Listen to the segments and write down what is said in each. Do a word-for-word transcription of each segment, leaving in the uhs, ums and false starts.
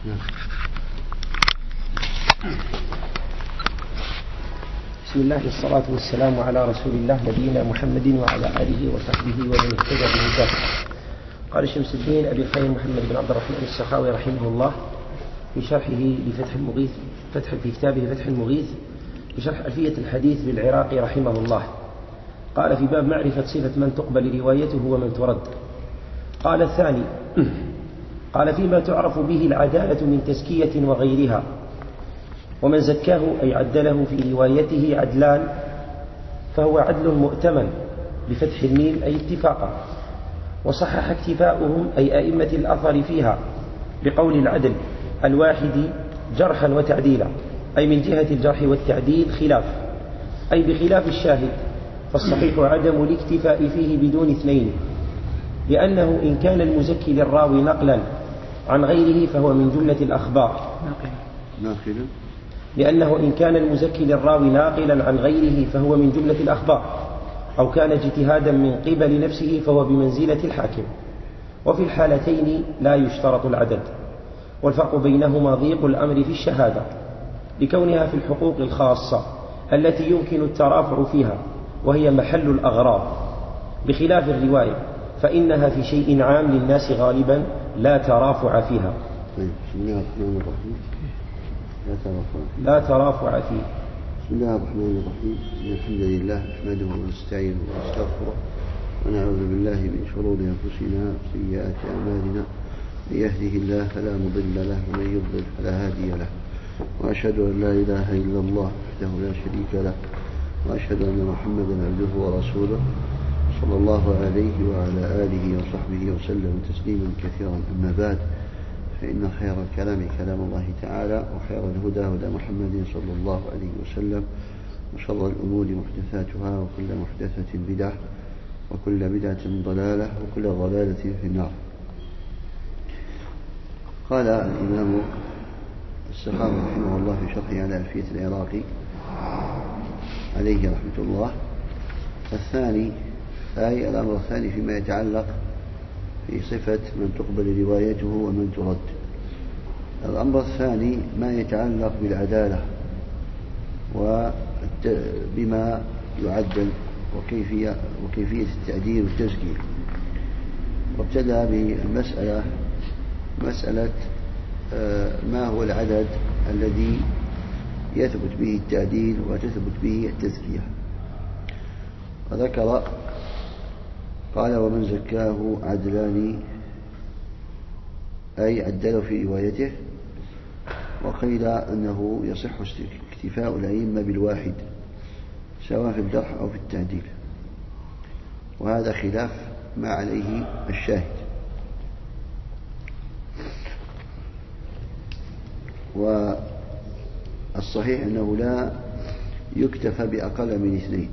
بسم الله والصلاة والسلام على رسول الله نبينا محمد وعلى آله وصحبه ومن اهتدى بهداه. قال شمس الدين أبي الخير محمد بن عبد الرحمن السخاوي رحمه الله في شرحه لفتح المغيث فتح في كتابه فتح المغيث بشرح ألفية الحديث بالعراقي رحمه الله، قال في باب معرفة صفة من تقبل روايته ومن ترد. قال الثاني قال فيما تعرف به العدالة من تزكية وغيرها، ومن زكاه أي عدله في روايته عدلان فهو عدل مؤتمن بفتح الميم أي اتفاقا، وصحح اكتفاؤهم أي أئمة الأثر فيها بقول العدل الواحد جرحا وتعديلا، أي من جهة الجرح والتعديل خلاف، أي بخلاف الشاهد، فالصحيح عدم الاكتفاء فيه بدون اثنين، لأنه إن كان المزكي للراوي نقلا عن غيره فهو من جملة الأخبار ناقلا لأنه إن كان المزكي للراوي ناقلا عن غيره فهو من جملة الأخبار، أو كان اجتهادا من قبل نفسه فهو بمنزلة الحاكم، وفي الحالتين لا يشترط العدد، والفرق بينهما ضيق الأمر في الشهادة لكونها في الحقوق الخاصة التي يمكن الترافع فيها وهي محل الأغراض، بخلاف الرواية فإنها في شيء عام للناس غالبا لا ترافع فيها. بسم الله الرحمن الرحيم. لا ترافع لا ترافع فيه. بسم الله الرحمن الرحيم. الحمد لله نحمده ونستعينه ونستغفره ونعوذ بالله من شرور أنفسنا وسيئات أعمالنا، من يهده الله فلا مضل له ومن يضلل فلا هادي له، وأشهد أن لا إله إلا الله وحده لا شريك له، وأشهد أن محمدا عبده ورسوله صلى الله عليه وعلى آله وصحبه وسلم تسليما كثيرا. أما بعد، فإن خير الكلام كلام الله تعالى، وخير الهدى هدى محمد صلى الله عليه وسلم، وشر الأمور محدثاتها، وكل محدثة بدعة، وكل بدعة ضلالة، وكل ضلالة في النار. قال الإمام السخاوي رحمه الله في شرحه على ألفية العراقي عليه رحمة الله: الثاني أي الأمر الثاني فيما يتعلق في صفة من تقبل روايته ومن ترد. الأمر الثاني ما يتعلق بالعدالة وبما يعدل وكيفية, وكيفية التعديل والتزكية. وابتدأ بالمسألة مسألة ما هو العدد الذي يثبت به التعديل وتثبت به التزكية. وذكر قال: ومن زكاه عدلان أي عدله في روايته. وقيل أنه يصح اكتفاء الأئمة بالواحد سواء في الجرح أو في التعديل، وهذا خلاف ما عليه الشاهد. والصحيح أنه لا يكتفى بأقل من اثنين،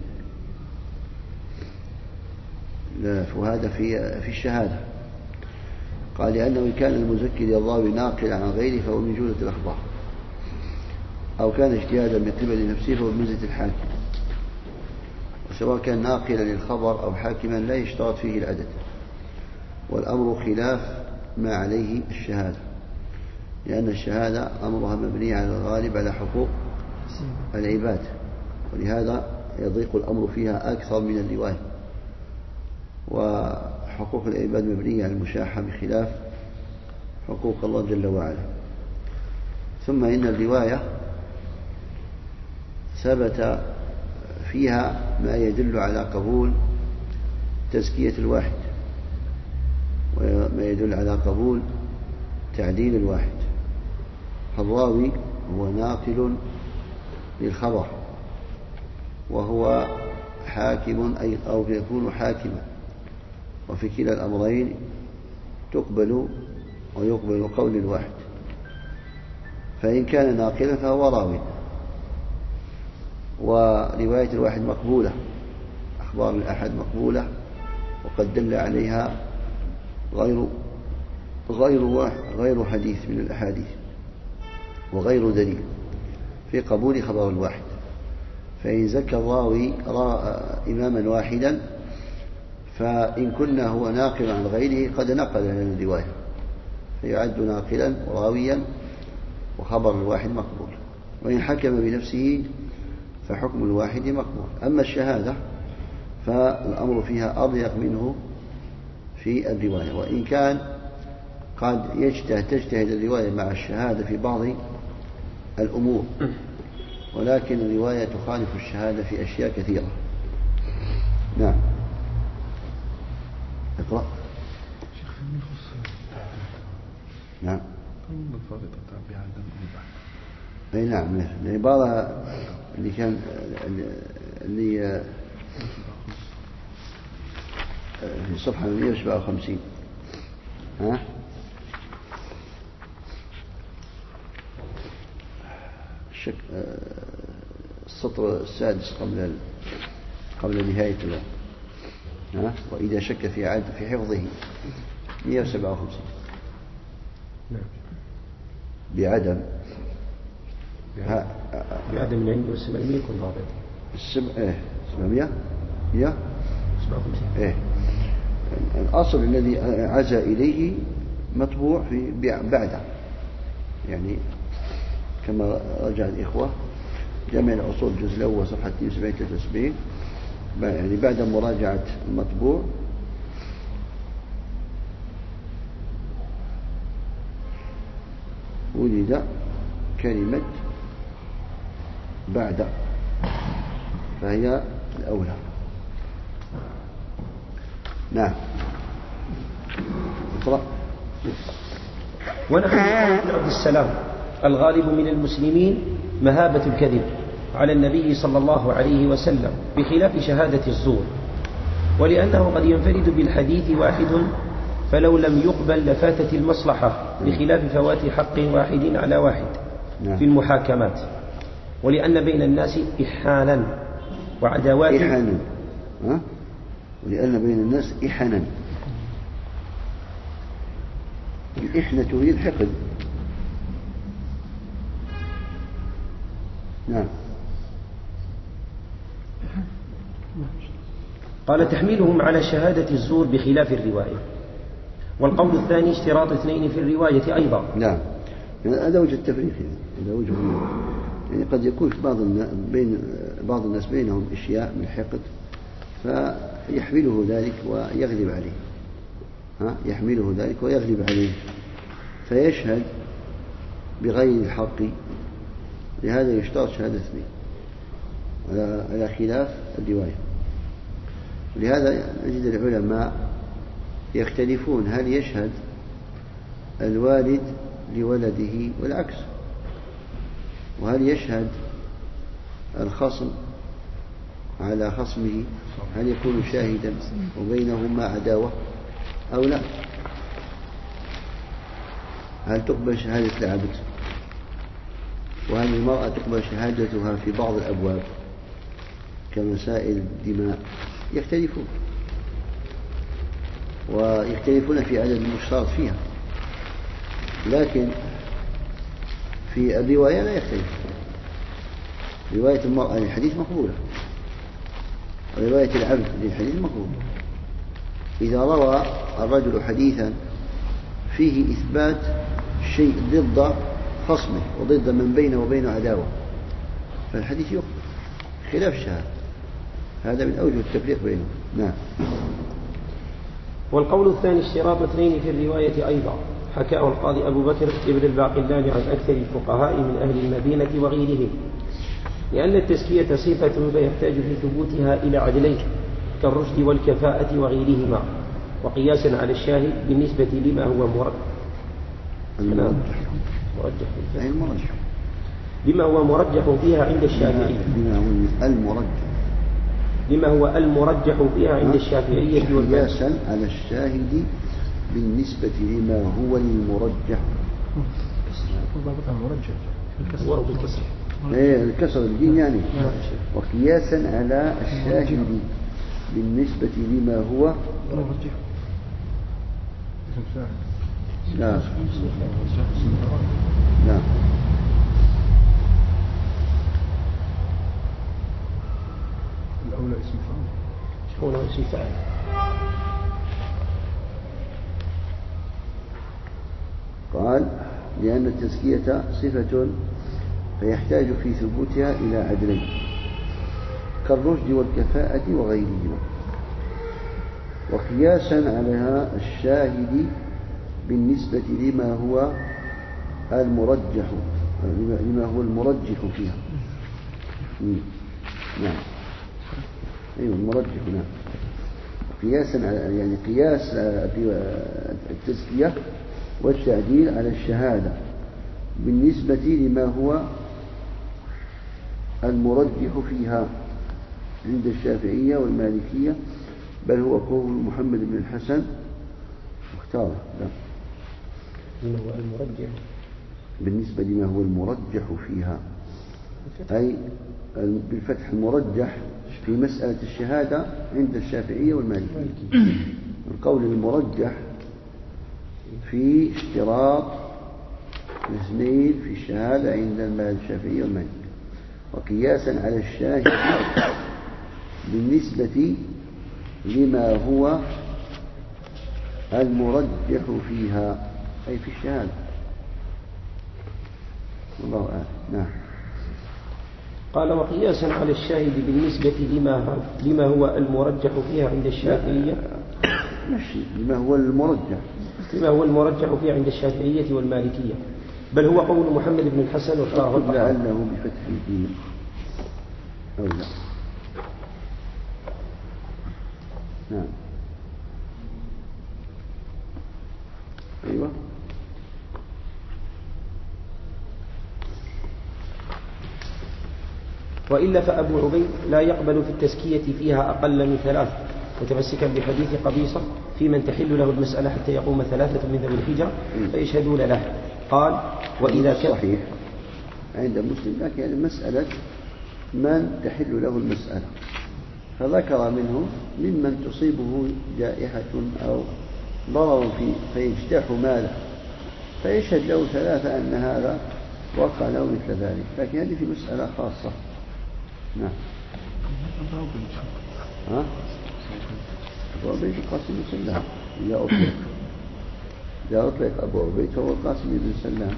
وهذا في في الشهادة. قال: لأنه إن كان المزكي للراوي ناقلا عن غيره فهو من جملة الأخبار، أو كان اجتهادا من قبل نفسه فهو بمنزلة الحاكم. وسواء كان ناقلا للخبر أو حاكما لا يشترط فيه العدد، والأمر خلاف ما عليه الشهادة، لأن الشهادة أمرها مبني على الغالب على حقوق العباد، ولهذا يضيق الأمر فيها أكثر من الرواية. وحقوق العباد مبنية على المشاحة بخلاف حقوق الله جل وعلا. ثم إن الرواية ثبت فيها ما يدل على قبول تزكية الواحد، وما يدل على قبول تعديل الواحد. الراوي هو ناقل للخبر، وهو حاكم أي أو يكون حاكما، وفي كلا الأمرين تقبل ويقبل قول الواحد. فإن كان ناقلا فهو راوي، ورواية الواحد مقبولة، أخبار الأحد مقبولة، وقد دل عليها غير غير غير حديث من الأحاديث وغير دليل في قبول خبر الواحد. فإن زكى الراوي إماما واحدا فإن كنا هو ناقل عن غيره قد نقل لنا الرواية، فيعد ناقلا وراويا وخبر الواحد مقبول، وإن حكم بنفسه فحكم الواحد مقبول. أما الشهادة فالأمر فيها أضيق منه في الرواية، وإن كان قد يجتهد تجتهد الرواية مع الشهادة في بعض الأمور، ولكن الرواية تخالف الشهادة في أشياء كثيرة. نعم. اقرأ. نعم. أي نعم، العبارة اللي كان اللي في صفحة مئة وسبعة وخمسين، ها الشك... السطر السادس قبل قبل نهاية ال... ها وإذا شك في عد في حفظه مئة وسبعة وخمسين بعدم ها بعدم العلم والسبعمية يكون ضابط. السبع إيه سبعمية مئة سبعة وخمسين إيه الأصل الذي عزى إليه مطبوع في بعده، يعني كما رجع الإخوة جمع الأصول الجزء الأول صفحة اثنين وسبعين ثلاثة وسبعين، يعني بعد مراجعة المطبوع ولد كلمة بعد، فهي الأولى. نعم. اقرأ. ونحن بن عبد السلام الغالب من المسلمين مهابة الكذب على النبي صلى الله عليه وسلم بخلاف شهادة الزور، ولأنه قد ينفرد بالحديث واحد فلو لم يقبل لفاتت المصلحة بخلاف فوات حق واحد على واحد في المحاكمات، ولأن بين الناس إحانا وعداوات إحانا ها؟ ولأن بين الناس إحانا، الإحنة هي الحقد. نعم. قال تحميلهم على شهادة الزور بخلاف الرواية. والقول الثاني اشتراط اثنين في الرواية أيضا. نعم، يعني هذا وجه التفريق، يعني هذا وجه يعني قد يكون في بعض بين بعض الناس بينهم أشياء من الحقد فيحمله ذلك ويغلب عليه، ها يحمله ذلك ويغلب عليه فيشهد بغير الحق، لهذا يشترط شهادة اثنين على خلاف الرواية. لهذا نجد العلماء يختلفون هل يشهد الوالد لولده والعكس، وهل يشهد الخصم على خصمه، هل يكون شاهدا وبينهما عداوة أو لا، هل تقبل شهادة العبد، وهل المرأة تقبل شهادتها في بعض الأبواب كمسائل الدماء. يختلفون ويختلفون في عدد المشترط فيها، لكن في الرواية لا يختلف. رواية المرأة للحديث مقبولة، ورواية العبد للحديث مقبولة. إذا روى الرجل حديثا فيه إثبات شيء ضد خصمه وضد من بينه وبينه عداوة فالحديث يقبل خلاف الشهادة. هذا من أوجه التفريق بينهم. نعم. والقول الثاني اشتراط اثنين في الرواية أيضا، حكاه القاضي أبو بكر ابن الباقلاني عن أكثر الفقهاء من أهل المدينة وغيرهم، لأن التزكية صفة فيحتاج في ثبوتها إلى عدلين كالرشد والكفاءة وغيرهما، وقياسا على الشاهد بالنسبة لما هو مرجح المرجح مرجح لما هو مرجح فيها عند الشافعية المرجح لما هو المرجح فيها عند الشافعية قياسا على الشاهد بالنسبة لما هو المرجح. ورب الكسر ايه الكسر الدين يعني، وقياسا على الشاهد بالنسبة لما هو مرجح. لا لا الأولى اسم فاعل. هو اسم فاعل. قال لأن التزكية صفة فيحتاج في ثبوتها إلى عدلين كالرشد والكفاءة وغيرهما، وقياسا عليها الشاهد بالنسبة لما هو المرجح لما هو المرجح فيها. نعم أيوة المرجح. نعم قياسا يعني قياس التزكية والتعديل على الشهادة بالنسبة لما هو المرجح فيها عند الشافعية والمالكية، بل هو قول محمد بن الحسن مختار. لا لما هو المرجح بالنسبة لما هو المرجح فيها، أي بالفتح المرجح في مسألة الشهادة عند الشافعية والمالكية. القول المرجح في اشتراط الاثنين في الشهادة عند الشافعية والمالكية، وقياسا على الشاهد بالنسبة لما هو المرجح فيها أي في الشهادة. والله أعلم. نعم. قال وقياسا على الشاهد بالنسبة لما لما هو المرجح فيها عند الشافعية ماشي لما هو المرجح لما هو المرجح فيها عند الشافعية والمالكية، بل هو قول محمد بن الحسن واختاره الطحاوي. لعله بفتح الدين أو لا. نعم أيوة. وإلا فأبو عبيد لا يقبل في التزكية فيها أقل من ثلاث، متمسكا بحديث قبيصة في من تحل له المسألة حتى يقوم ثلاثة من ذوي الحجة فيشهدون له. قال وإذا كان صحيح عند مسلم، لكن مسألة من تحل له المسألة، فذكر منه ممن تصيبه جائحة أو ضرر فيه فيجتاح ماله فيشهد له ثلاثة أن هذا وقع له مثل ذلك، لكن هذه في مسألة خاصة. نعم. ها؟ أبو عبيد القاسم بن سلام إذا أطلق إذا أطلق أبو عبيد هو القاسم بن سلام،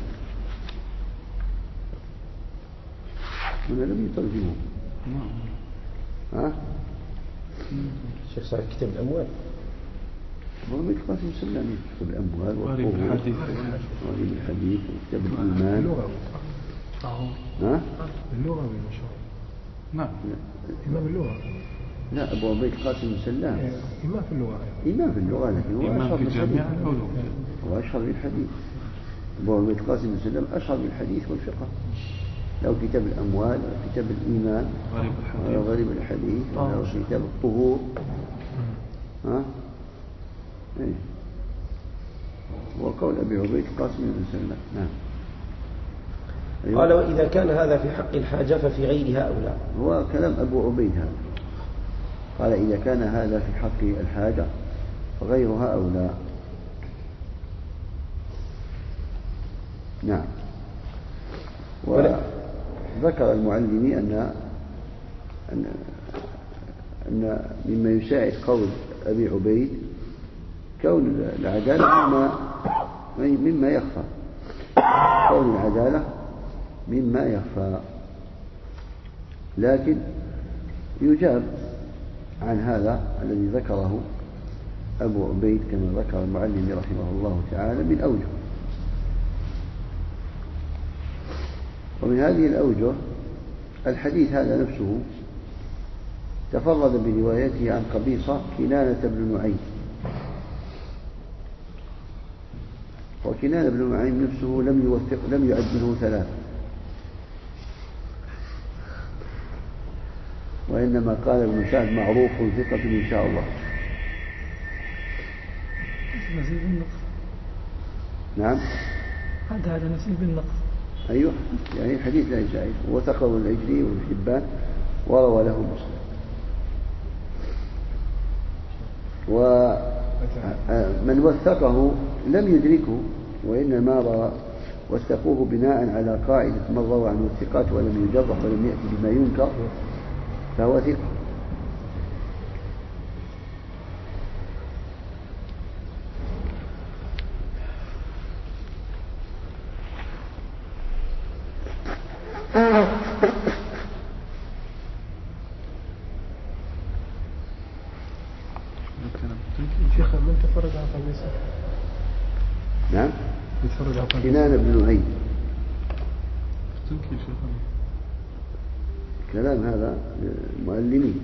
هنا لم يترجمه. ها؟ الشيخ صاحب كتاب الأموال أبو عبيد القاسم بن سلام كتاب الأموال والقبور وغريب الحديث وكتاب الإيمان. ها؟ اللغة ما شاء الله. نعم إمام اللغة. لا أبو عبيد القاسم بن سلام إمام في اللغة. إمام في اللغة لكن هو أشهر بالحديث. هو أشهر بالحديث. أبو عبيد القاسم بن سلام أشهر بالحديث والفقه، له كتاب الأموال وكتاب الإيمان وغريب الحديث وله كتاب الطهور. ها؟ إيه. وقول أبي عبيد القاسم بن سلام. نعم. أيوة. قال وإذا كان هذا في حق الحاجة ففي غيرها أولى. هو كلام أبو عبيد هذا. قال إذا كان هذا في حق الحاجة فغيرها أولى. نعم. وذكر المعلمي أن أن أن مما يساعد قول أبي عبيد كون العدالة مما مما يخفى. كون العدالة مما يخفى، لكن يجاب عن هذا الذي ذكره أبو عبيد كما ذكر المعلم رحمه الله تعالى من أوجه. ومن هذه الأوجه الحديث هذا نفسه تفرد بروايته عن قبيصة كنانة بن نعيم، وكنانة بن نعيم نفسه لم يوثق لم يعده ثلاثة، وإنما قال ابن سعد معروف ثقة إن شاء الله. نزيل بالنقص. نعم. هذا هذا نزيل بالنقص. أيوه يعني الحديث لا يساعد، وثقه العجلي وابن حبان وروى له مسلم. ومن وثقه لم يدركه، وإنما وثقوه بناء على قاعدة من روى عنه الثقات ولم يجرح ولم يأتي بما ينكر فهو ثقة. شيخ من تفرج على قميصه؟ نعم يتفرج على قميصه كنان بن نعيم. تنكي شيخ كلام هذا المعلمين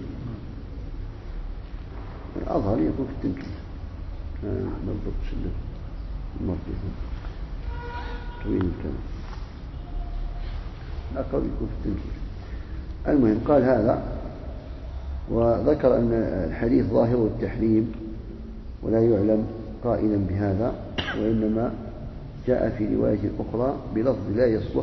الأظهر يكون في التنكيل. ما بالضبط شده المرضي طويل الكلام، الأقل يكون في التنكيل. المهم قال هذا، وذكر أن الحديث ظاهره التحريم ولا يعلم قائلا بهذا، وإنما جاء في رواية أخرى بلفظ لا يصلح.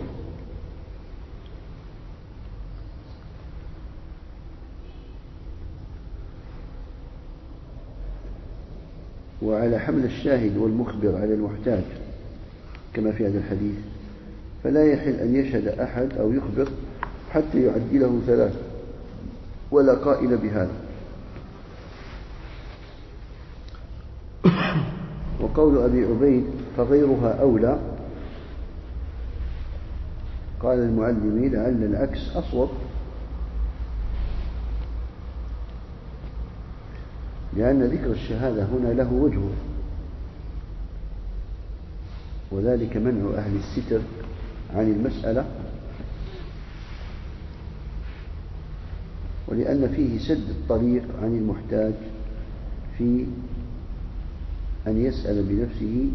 وعلى حمل الشاهد والمخبر على المحتاج كما في هذا الحديث، فلا يحل أن يشهد أحد أو يخبر حتى يعدله ثلاثة ولا قائل بهذا. وقول أبي عبيد فغيرها أولى، قال المعلمين لعل العكس أصوب، لأن ذكر الشهادة هنا له وجهه، وذلك منع أهل الستر عن المسألة، ولأن فيه سد الطريق عن المحتاج في أن يسأل بنفسه،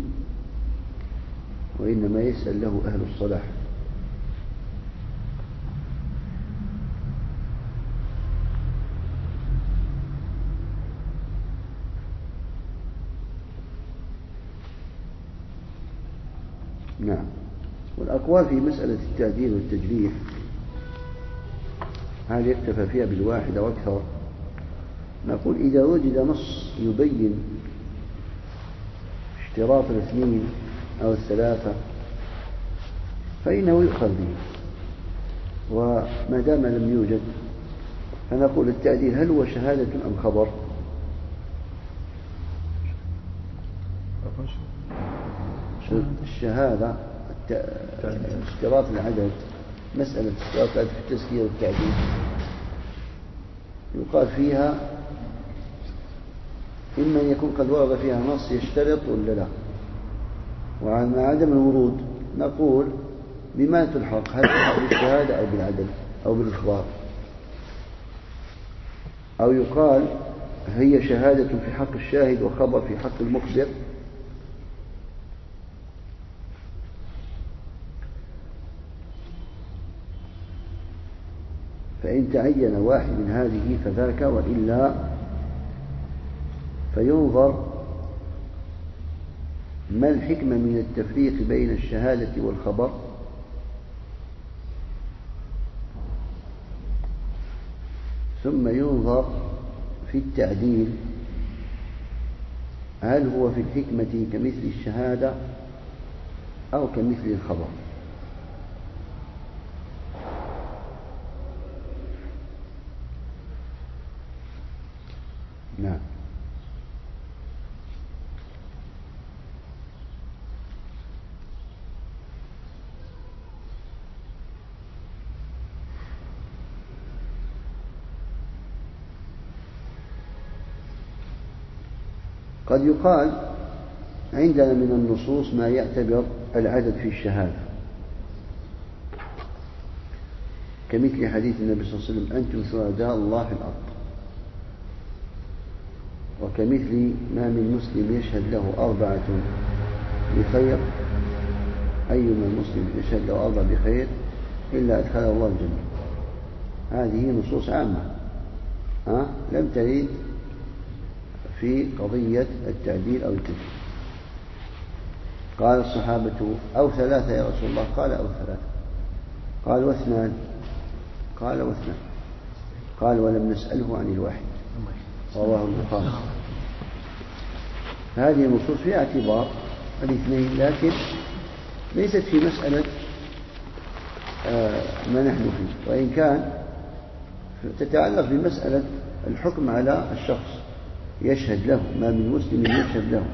وإنما يسأل له أهل الصلاح. نعم. والأقوال في مسألة التعديل والتجريح هل يكتفى فيها بالواحد أو أكثر؟ نقول إذا وجد نص يبين اشتراط الاثنين أو الثلاثة فإنه يؤخذ به، وما دام لم يوجد فنقول التعديل هل هو شهادة أم خبر؟ الشهادة اشتراط العدد، مسألة اشتراط العدد في التزكية والتعديل يقال فيها إما أن يكون قد ورد فيها نص يشترط ولا لا، وعن عدم الورود نقول بما تلحق، هل تلحق بالشهادة أو بالعدل أو بالإخبار، أو يقال هي شهادة في حق الشاهد وخبر في حق المخبر. فإن تعين واحد من هذه فذاك، وإلا فينظر ما الحكمة من التفريق بين الشهادة والخبر، ثم ينظر في التعديل هل هو في الحكمة كمثل الشهادة أو كمثل الخبر. نعم. قد يقال عندنا من النصوص ما يعتبر العدد في الشهادة، كمثل حديث النبي صلى الله عليه وسلم أنتم شهداء الله في الأرض، وكمثل ما من مسلم يشهد له أربعة بخير، أيما مسلم يشهد له أربعة بخير إلا أدخله الله الجنة. هذه نصوص عامة أه؟ لم ترد في قضية التعديل أو التجريح. قال الصحابة أو ثلاثة يا رسول الله؟ قال أو ثلاثة. قال واثنان؟ قال واثنان. قال ولم نسأله عن الواحد، رواه البخاري. هذه النصوص فيها اعتبار الاثنين، لكن ليست في مسألة ما نحن فيه، وإن كان تتعلق بمسألة الحكم على الشخص يشهد له، ما من مسلم يشهد له.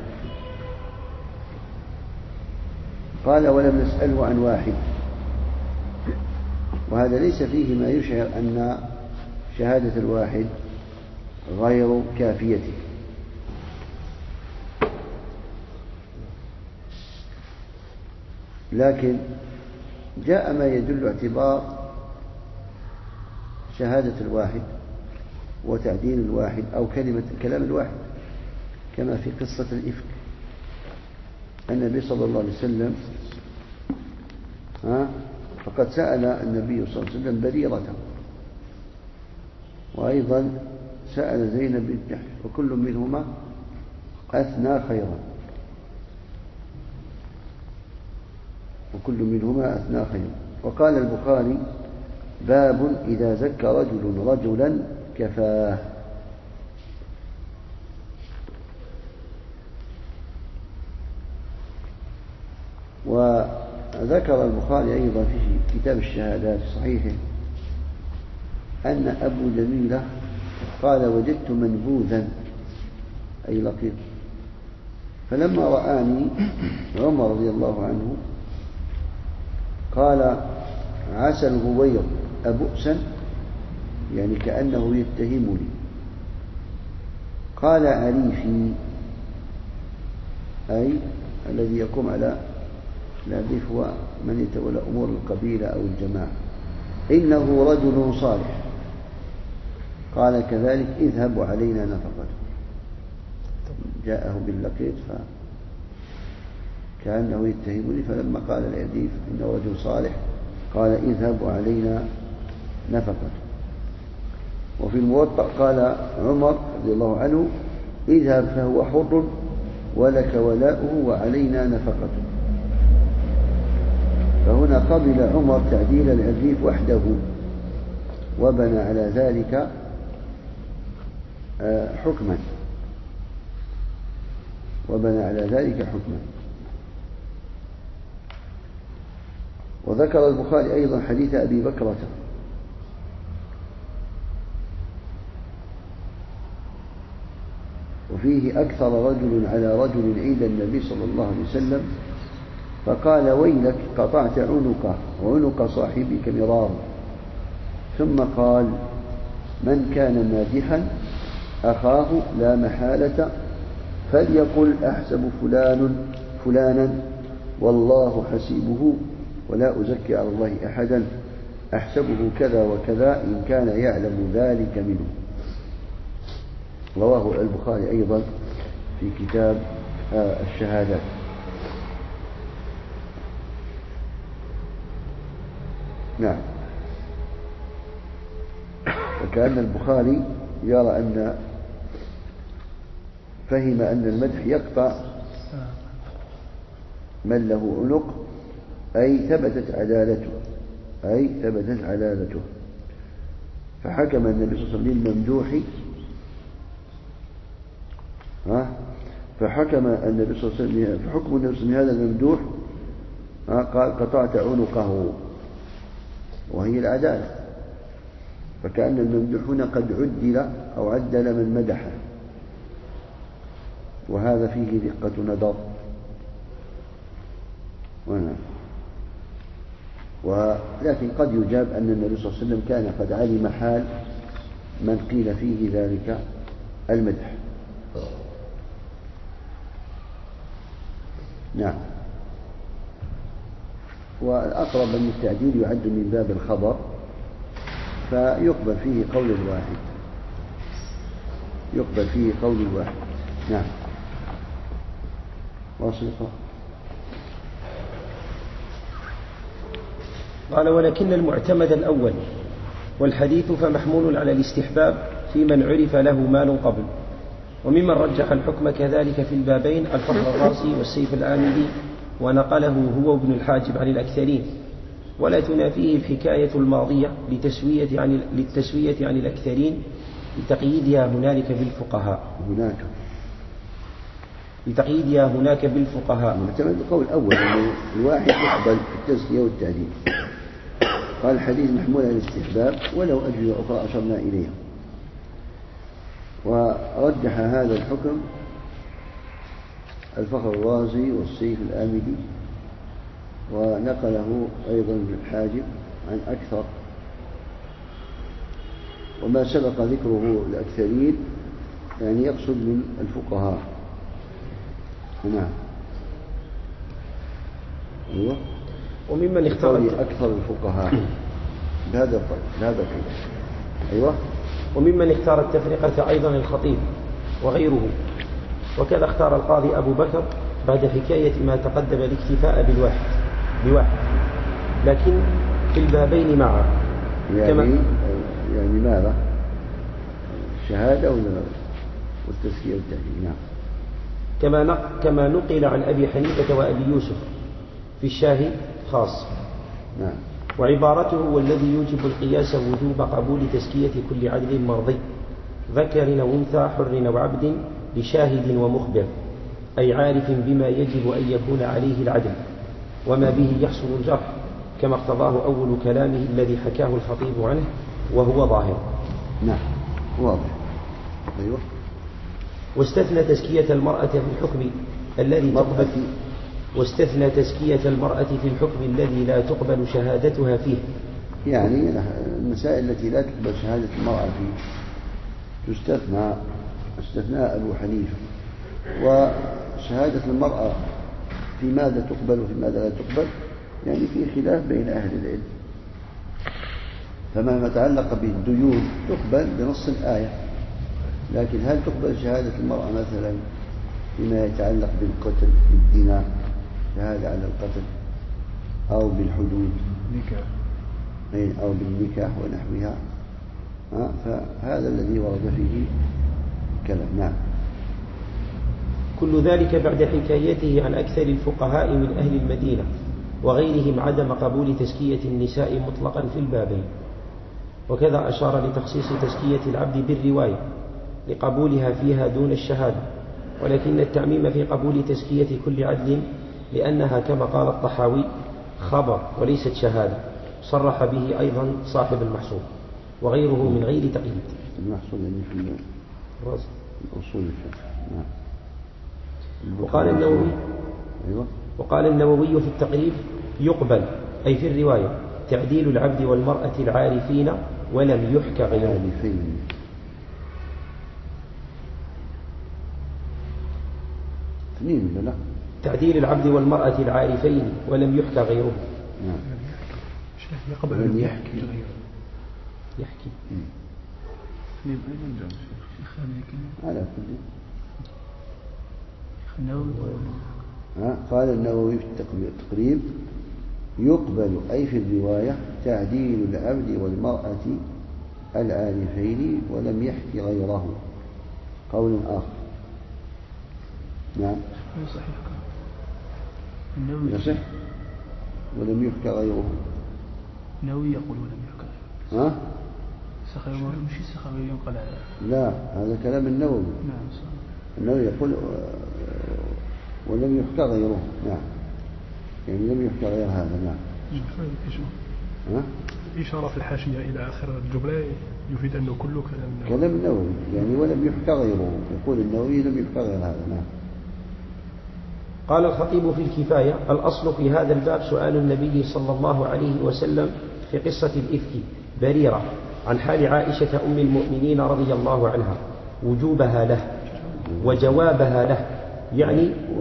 قال ولم نسأله عن واحد، وهذا ليس فيه ما يشعر أن شهادة الواحد غير كافيته. لكن جاء ما يدل اعتبار شهادة الواحد وتعديل الواحد أو كلمة كلام الواحد، كما في قصة الإفك. النبي صلى الله عليه وسلم ها فقد سأل النبي صلى الله عليه وسلم بريرته، وأيضا سأل زينب بنت جحش، وكل منهما أثنى خيرا وكل منهما أثنى خيرا. وقال البخاري: باب إذا زكى رجل رجلا كفاه. وذكر البخاري أيضا في كتاب الشهادات صحيحه أن أبو جميلة قال: وجدت منبوذا أي لقيط، فلما رآني عمر رضي الله عنه قال: عسى الغوير أبؤسا، يعني كأنه يتهمني. قال: عريفي، أي الذي يقوم على العريف هو من يتولى أمور القبيلة أو الجماعة، إنه رجل صالح. قال: كذلك اذهب علينا نفقته. جاءه باللقيط فكأنه يتهمني، فلما قال العريف إنه رجل صالح قال: اذهب علينا نفقته. وفي الموطأ قال عمر رضي الله عنه: اذهب فهو حر ولك ولاؤه وعلينا نفقته. فهنا قبل عمر تعديل العريف وحده، وبنى على ذلك حكما وبنى على ذلك حكما وذكر البخاري أيضا حديث أبي بكرة وفيه: أكثر رجل على رجل عند النبي صلى الله عليه وسلم فقال: ويلك قطعت عنقه وعنق صاحبك مرارا. ثم قال: من كان مادحا أخاه لا محالة فليقل: أحسب فلان فلانا والله حسيبه ولا أزكي على الله أحدا، أحسبه كذا وكذا إن كان يعلم ذلك منه. رواه البخاري أيضا في كتاب الشهادات. نعم. وكأن البخاري يرى أن فهم أن المدح يقطع من له عنق، أي ثبتت عدالته أي ثبتت عدالته فحكم النبي صلى الله عليه وسلم للممدوح ها فحكم النبي صلى الله عليه وسلم فحكم النبي صلى الله عليه وسلم هذا الممدوح قال: قطعت عنقه، وهي العدالة. فكأن الممدوح هنا قد عدل أو عدل من مدحه، وهذا فيه دقة نظر. ولكن قد يجاب أن النبي صلى الله عليه وسلم كان قد علم حال من قيل فيه ذلك المدح. نعم. والأقرب أن التعديل يعد من باب الخبر، فيقبل فيه قول الواحد يقبل فيه قول الواحد. نعم. واصل. قال: ولكن المعتمد الأول، والحديث فمحمول على الاستحباب في من عرف له مال قبل. وممن رجح الحكم كذلك في البابين الفخر الرازي والسيف الآمدي، ونقله هو ابن الحاجب عن الأكثرين، ولا تنافيه الحكاية الماضية لتسوية عن للتسوية عن الأكثرين لتقييدها هنالك بالفقهاء هناك لتقييدها هناك بالفقهاء. معتمد القول الأول أن الواحد يقبل التزكية والتعديل. قال: الحديث محمول على الاستحباب ولو أجل أخرى أشرنا إليها. ورجح هذا الحكم الفخر الرازي والسيف الآمدي، ونقله أيضا ابن الحاجب عن أكثر، وما سبق ذكره الأكثرين يعني يقصد من الفقهاء. نعم. أيوة. وممن اختار أكثر الفقهاء بهذا القول بهذا القول. أيوة. وممن اختار التفرقة أيضا الخطيب وغيره، وكذا اختار القاضي أبو بكر بعد حكاية ما تقدم الاكتفاء بالواحد بواحد، لكن في البابين معا. يعني كما يعني ماذا؟ الشهادة والتزكية والتهديد. نعم. كما كما نقل عن أبي حنيفة وأبي يوسف في الشاهد خاص. نعم. وعبارته والذي يوجب القياس وجوب قبول تزكية كل عدل مرضي ذكر أو أنثى حر أو عبد لشاهد ومخبر، أي عارف بما يجب أن يكون عليه العدل وما به يحصل الجرح، كما اقتضاه أول كلامه الذي حكاه الخطيب عنه وهو ظاهر. نعم واضح. أيوة. واستثنى تزكية المرأة في الحكم الذي تقبل واستثنى تزكية المرأة في الحكم الذي لا تقبل شهادتها فيه، يعني المسائل التي لا تقبل شهادة المرأة فيه تستثنى استثناء أبو حنيفة. وشهادة المرأة في ماذا تقبل وفي ماذا لا تقبل يعني في خلاف بين أهل العلم. فما يتعلق بالديون تقبل بنص الآية، لكن هل تقبل شهادة المرأة مثلا فيما يتعلق بالقتل بالدينار شهادة على القتل أو بالحدود أو بالنكاح ونحوها؟ فهذا الذي ورد فيه كلام. نعم. كل ذلك بعد حكايته عن أكثر الفقهاء من أهل المدينة وغيرهم عدم قبول تزكية النساء مطلقا في البابين. وكذا أشار لتخصيص تزكية العبد بالرواية لقبولها فيها دون الشهادة، ولكن التعميم في قبول تزكية كل عدل لأنها كما قال الطحاوي خبر وليست شهادة، صرح به أيضا صاحب المحصول وغيره من غير تقييد. المحصول يعني في الرأس الأصول الفقه. نعم. وقال النووي أيوة. وقال النووي في التقريب يقبل أي في الرواية تعديل العبد والمرأة العارفين ولم يحك غيرهم. اثنين ولا لا؟ تعديل العبد والمرأة العارفين ولم يحك غيرهم. نعم. يقبل أن يحكي يحكي. على كل قال النووي في التقريب يقبل أي في الرواية تعديل العبد والمرأة العارفين ولم يحكي غيره. قول آخر. نعم صحيح. يصح ولم يحكى غيره. النووي يقول ولم يحكى. ها؟ سخير مش سخير ينقل. لا هذا كلام النووي. نعم صح. النووي يقول ولم يحكى غيره. نعم يعني لم يحكى غير هذا. نعم. ها؟ إشارة في الحاشية إلى آخر الجملة يفيد أنه كله كلام كلام النووي يعني ولم يحكى غيره. يقول النووي لم يحكى غير هذا. نعم. قال الخطيب في الكفاية الأصل في هذا الباب سؤال النبي صلى الله عليه وسلم في قصة الإفك بريرة عن حال عائشة أم المؤمنين رضي الله عنها وجوبها له وجوابها له، يعني و...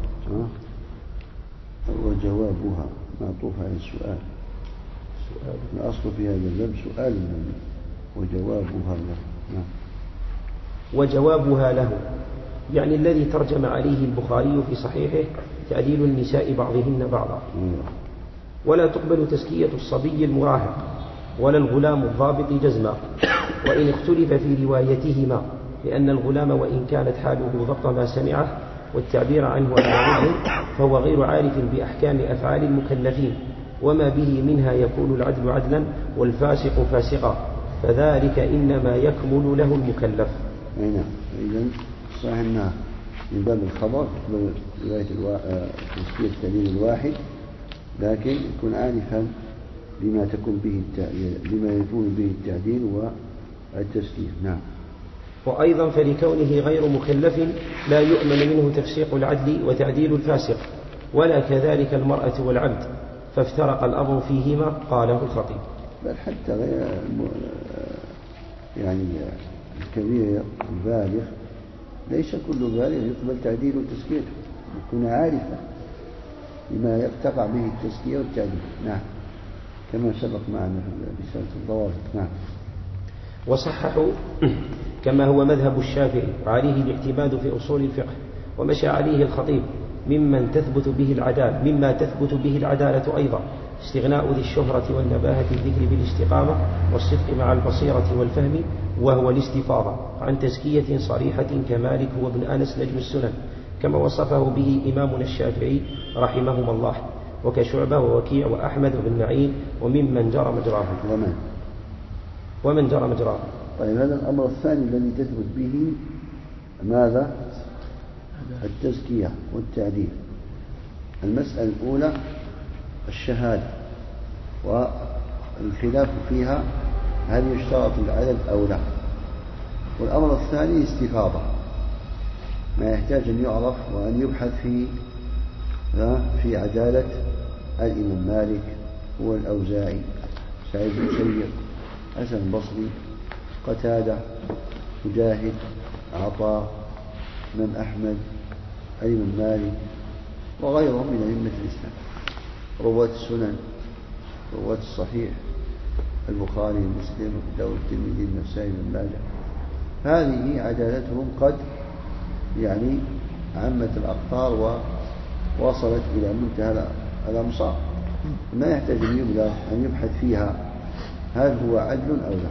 وجوابها معطوف على السؤال. سؤال. الأصل في هذا الباب سؤال النبي وجوابها له. نعم. وجوابها له يعني الذي ترجم عليه البخاري في صحيحه تعديل النساء بعضهن بعضا. ولا تقبل تزكية الصبي المراهق ولا الغلام الضابط جزما، وإن اختلف في روايتهما، لأن الغلام وإن كانت حاله ضبط ما سمعه والتعبير عنه عن فهو غير عارف بأحكام أفعال المكلفين، وما به منها يكون العدل عدلا والفاسق فاسقا، فذلك إنما يكمل له المكلف. أي نعم. إذن صحيح أنها من باب الخبر تقبل رواية الوا... تزكية التعديل الواحد، لكن يكون عارفا بما تكون به التعديل بما يكون به التعديل والتزكية. نعم. وأيضا فلكونه غير مكلف لا يؤمن منه تفسيق العدل وتعديل الفاسق، ولا كذلك المرأة والعبد، فافترق الأمر فيهما قاله الخطيب. بل حتى غير يعني الكبير البالغ ليس كل بالغ يقبل تعديل وتزكيته، يكون عارفا بما يقتطع به التزكية والتعديل. نعم، كما سبق معنا في رسالة الضوابط. نعم. وصححوا كما هو مذهب الشافعي وعليه الاعتماد في أصول الفقه، ومشى عليه الخطيب ممن تثبت به العدالة مما تثبت به العدالة أيضا استغناء ذي الشهرة والنباهة الذكر بالاستقامة والصدق مع البصيرة والفهم، وهو الاستفاضة عن تزكية صريحة كمالك هو ابن أنس نجم السنن، كما وصفه به إمامنا الشافعي رحمهما الله، وكشعبة ووكيع وأحمد بن معين وممن جرى مجراه ومن ومن جرى مجراه. طيب، هذا الأمر الثاني الذي تثبت به ماذا؟ التزكية والتعديل. المسألة الأولى الشهادة والخلاف فيها هل يشترط العدد أو لا، والأمر الثاني استفاضة ما يحتاج أن يعرف وأن يبحث في في عدالة الإمام مالك والأوزاعي سعيد بن مسيب حسن البصري قتادة مجاهد عطاء من أحمد الإمام مالك وغيرهم من أئمة الإسلام، رواة السنن، رواة الصحيح البخاري ومسلم وداود الترمذي والنسائي بن ماجه. هذه عدالتهم قد يعني عمت الأقطار ووصلت إلى منتهى الأمصار، ما يحتاج أن يبحث فيها هل هو عدل أو لا،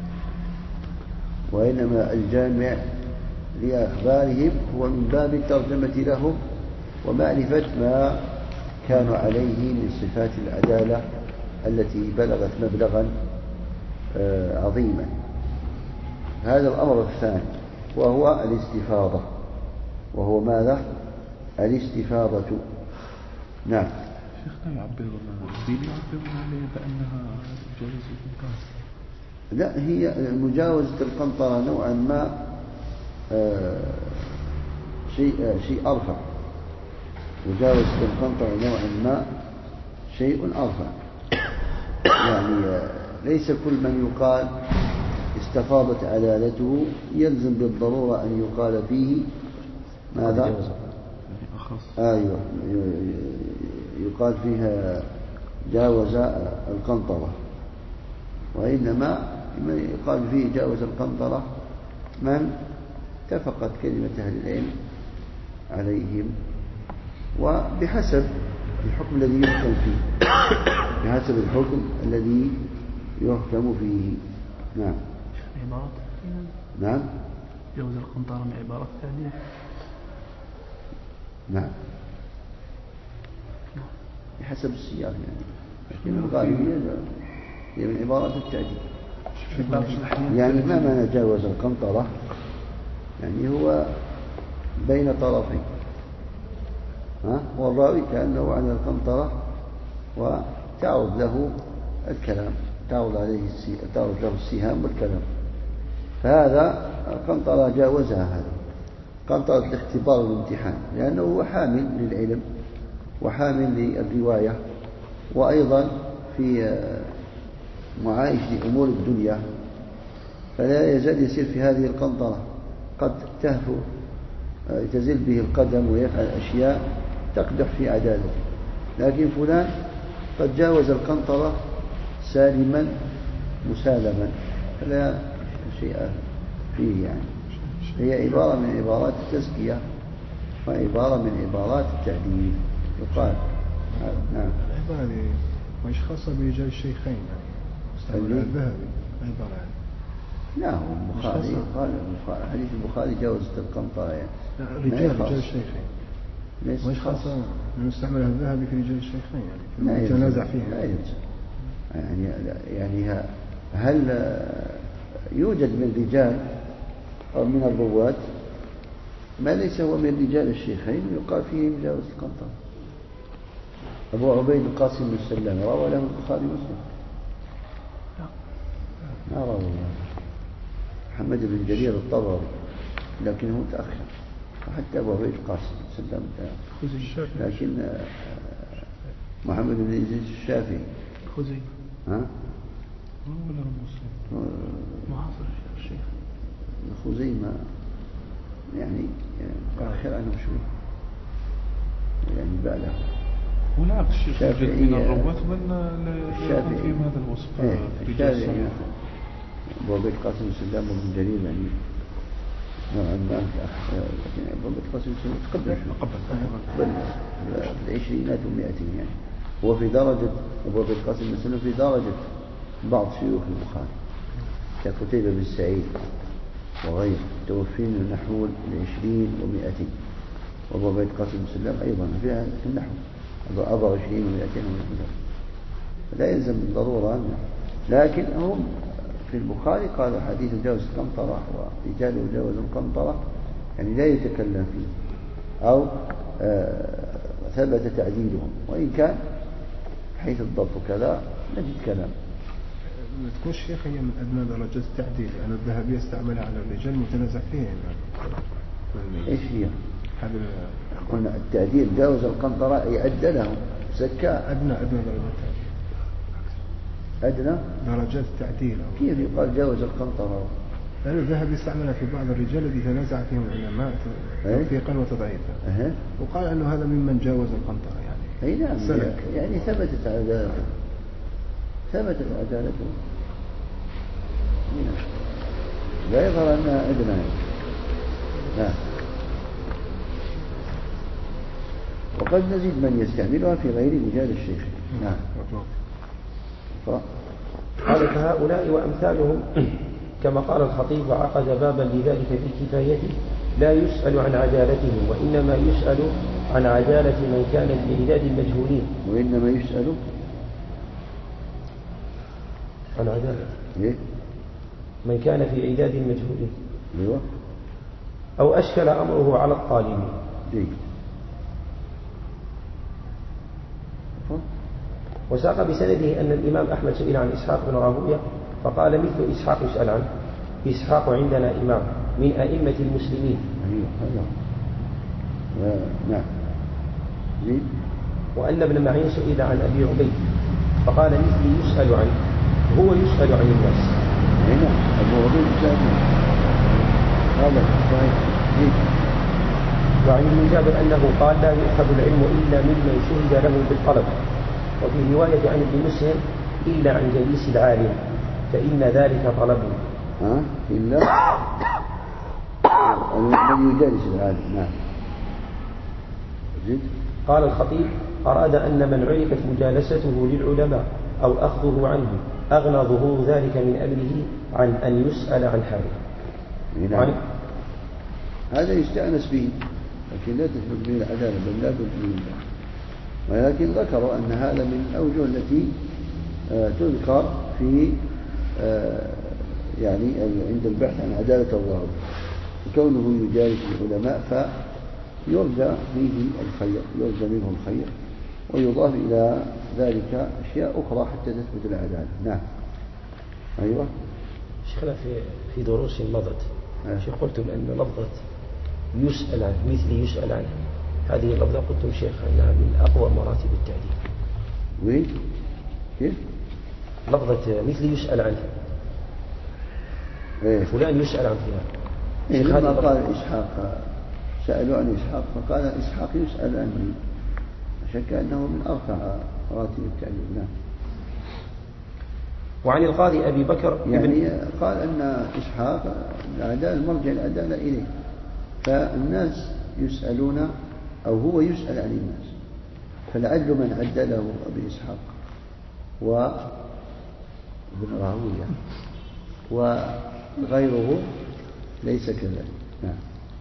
وإنما الجامع لأخبارهم هو من باب الترجمة لهم ومعرفة ما كانوا عليه من صفات العدالة التي بلغت مبلغا عظيما. هذا الأمر الثاني وهو الاستفاضة، وهو ماذا؟ الاستفاضة. نعم. شيخنا يعبرون يعبرون عليه بأنها جائزة القنطرة. لا، هي مجاوزة القنطرة نوعا ما آه شيء آه شيء أرفع. مجاوزة القنطرة نوعا ما شيء أرفع، يعني آه ليس كل من يقال استفاضت عدالته يلزم بالضرورة أن يقال فيه ماذا؟ أيوة، يقال فيها جاوز القنطرة، وإنما من يقال فيه جاوز القنطرة من اتفقت كلمة أهل العلم عليهم، وبحسب الحكم الذي يحكم فيه بحسب الحكم الذي يحكم فيه. نعم. عبارة نعم جاوز القنطرة من عبارة ثانية. نعم، بحسب السياق يعني، لكن الغالبية هي من عبارات التعديل. يعني ما معنى جاوز القنطرة؟ يعني هو بين طرفين، ها، والراوي كأنه على القنطرة وتعرض له الكلام، تعرض عليه تعرض له السهام والكلام، فهذا القنطرة جاوزها، هذا قنطرة الاختبار والامتحان، لأنه هو حامل للعلم وحامل للرواية، وأيضا في معايش لأمور الدنيا، فلا يزال يسير في هذه القنطرة، قد تهفو تزل به القدم ويفعل أشياء تقدح في عدالته، لكن فلان قد جاوز القنطرة سالما مسالما، فلا شيء فيه يعني. هي عبارة من عبارات التزكية وعبارة من عبارات التعديل يقال. نعم. العبارة دي مش خاصة برجال الشيخين يعني، مستعمل الذهبي عبارة يعني. لا، هو البخاري قال حديث البخاري جاوزت القنطرة يعني. لا، رجال رجال الشيخين مش خاصة نستعمل الذهبي في رجال الشيخين يعني، لا يتنازع فيها. لا يلزم يعني. يعني هل يوجد من رجال أو من الرواة ما ليس هو من رجال الشيخين يقال فيه مجاوز القنطرة؟ أبو عبيد القاسم بن سلام روى له البخاري مسلم؟ لا، ما روى له. محمد بن جرير الطبري لكنه متأخر، وحتى أبو عبيد القاسم بن سلام، لكن محمد بن إدريس الشافعي. خزيمة. ها؟ ولا مسلم؟ معاصر الشيخ. خزيمة يعني آخر عنه شوي يعني بعده. ونعرف الشيخ من الرواه من الشافعي في هذا الوصف. ايه الشافعي أبو بكر قاسم سلام بن جرير يعني نوعا ما لكن أبو بكر قاسم سلام تقبل قبل العشرينات ومئتين يعني هو في درجة أبو بكر قاسم سلام في درجة بعض شيوخ البخاري كقتيبة بن سعيد وغيره توفين نحو العشرين ومئتين وأبو بكر قاسم سلام أيضا في النحو أضع عشرين ومئتين ومئتين لا يلزم بالضرورة لكن هم في البخاري قالوا حديث جاوز القنطرة ورجاله جاوز القنطرة يعني لا يتكلم فيه أو آه ثبت تعديلهم وإن كان حيث الضبط كذا نجد كلام. ما تكون الشيخ هي من أدنى درجات التعديل يعني الذهبي يستعملها على الرجال متنازع فيها يعني. إيش هي؟ هذا قلنا التعديل جاوز القنطرة أي عدلهم زكاة. أدنى أدنى درجات أدنى درجات التعديل. كيف يقال جاوز القنطرة؟ لأن الذهبي يستعملها في بعض الرجال الذي تنازع فيهم العلماء توثيقا وتضعيفا أه؟ وقال أنه هذا ممن جاوز القنطرة يعني. أي نعم سلك. يعني ثبتت عدالته ثبتت عدالته لا يظهر أنها أدنى. لا. وقد نزيد من يستعملها في غير مجال الشيخ. نعم. قال فهؤلاء وأمثالهم كما قال الخطيب وعقد بابا لذلك في كفايته لا يسأل عن عدالتهم وإنما يسأل عن عدالة من كان في عداد المجهولين. وإنما يسأل عن عدالة إيه؟ من كان في عداد المجهولين. أيوة. أو أشكل أمره على الطالبين. جيد. وساق بسنده أن الإمام أحمد سئل عن إسحاق بن راهوية فقال مثل إسحاق يسأل عنه إسحاق عندنا إمام من أئمة المسلمين. أيوة. أيوة. نعم. زين. وأن ابن معين سئل عن أبي عبيد فقال مثل يسأل عنه هو يسأل عن الناس. نعم. أبو عبيد يسأل هذا صحيح. زين. وعن ابن جابر أنه قال لا يؤخذ العلم إلا ممن شهد له بالطلب. وفي رواية عن ابن مسلم إلا عن جليس العالم فإن ذلك طلب. ها إلا الذي يجالس العالم. نعم. زيد. قال الخطيب أراد أن من عرفت مجالسته للعلماء أو أخذه عنه أغنى ظهور ذلك من أمره عن أن يسأل عن حاله. نعم. هذا يستأنس به لكن لا تثبت به العدالة بل لا بد به. ولكن ذكروا أن هذا من الأوجه التي آه تذكر في آه يعني عند البحث عن عدالة الراوي وكونه يجالس العلماء فيرجى فيه الخير يرجى منه الخير ويضاف إلى ذلك أشياء أخرى حتى تثبت العدالة. نعم. أيوة. شيخنا في في دروس مضت آه. شيخ قلتم أن لفظة يسأل عنه مثل يسأل عنه هذه اللفظة قلتم شيخ أنها من أقوى مراتب التعديل. وين؟ كيف؟ لفظة مثل يسأل عنه. إيه؟ فلان يسأل عن فلان. إيه لما قال إسحاق سألوا عن إسحاق فقال إسحاق يسأل عنه شك أنه من أرفع مراتب التعديل. نعم. وعن القاضي أبي بكر يعني قال أن إسحاق العدالة المرجع العدالة إليه فالناس يسألون أو هو يسأل عن الناس فلعل من عدله أبي إسحاق وابن راهوية وغيره ليس كذلك. نعم.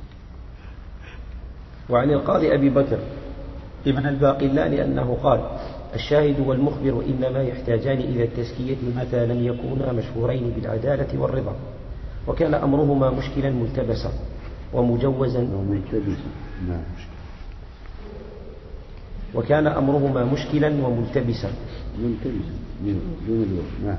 وعن القاضي أبي بكر ابن الباقلان أنه قال الشاهد والمخبر إنما يحتاجان إلى التزكية متى لم يكونا مشهورين بالعدالة والرضا وكان أمرهما مشكلا ملتبسا ومجوزا وملتبسا. نعم. وكان أمرهما مشكلا وملتبسا ملتبسا دون الوقت. نعم.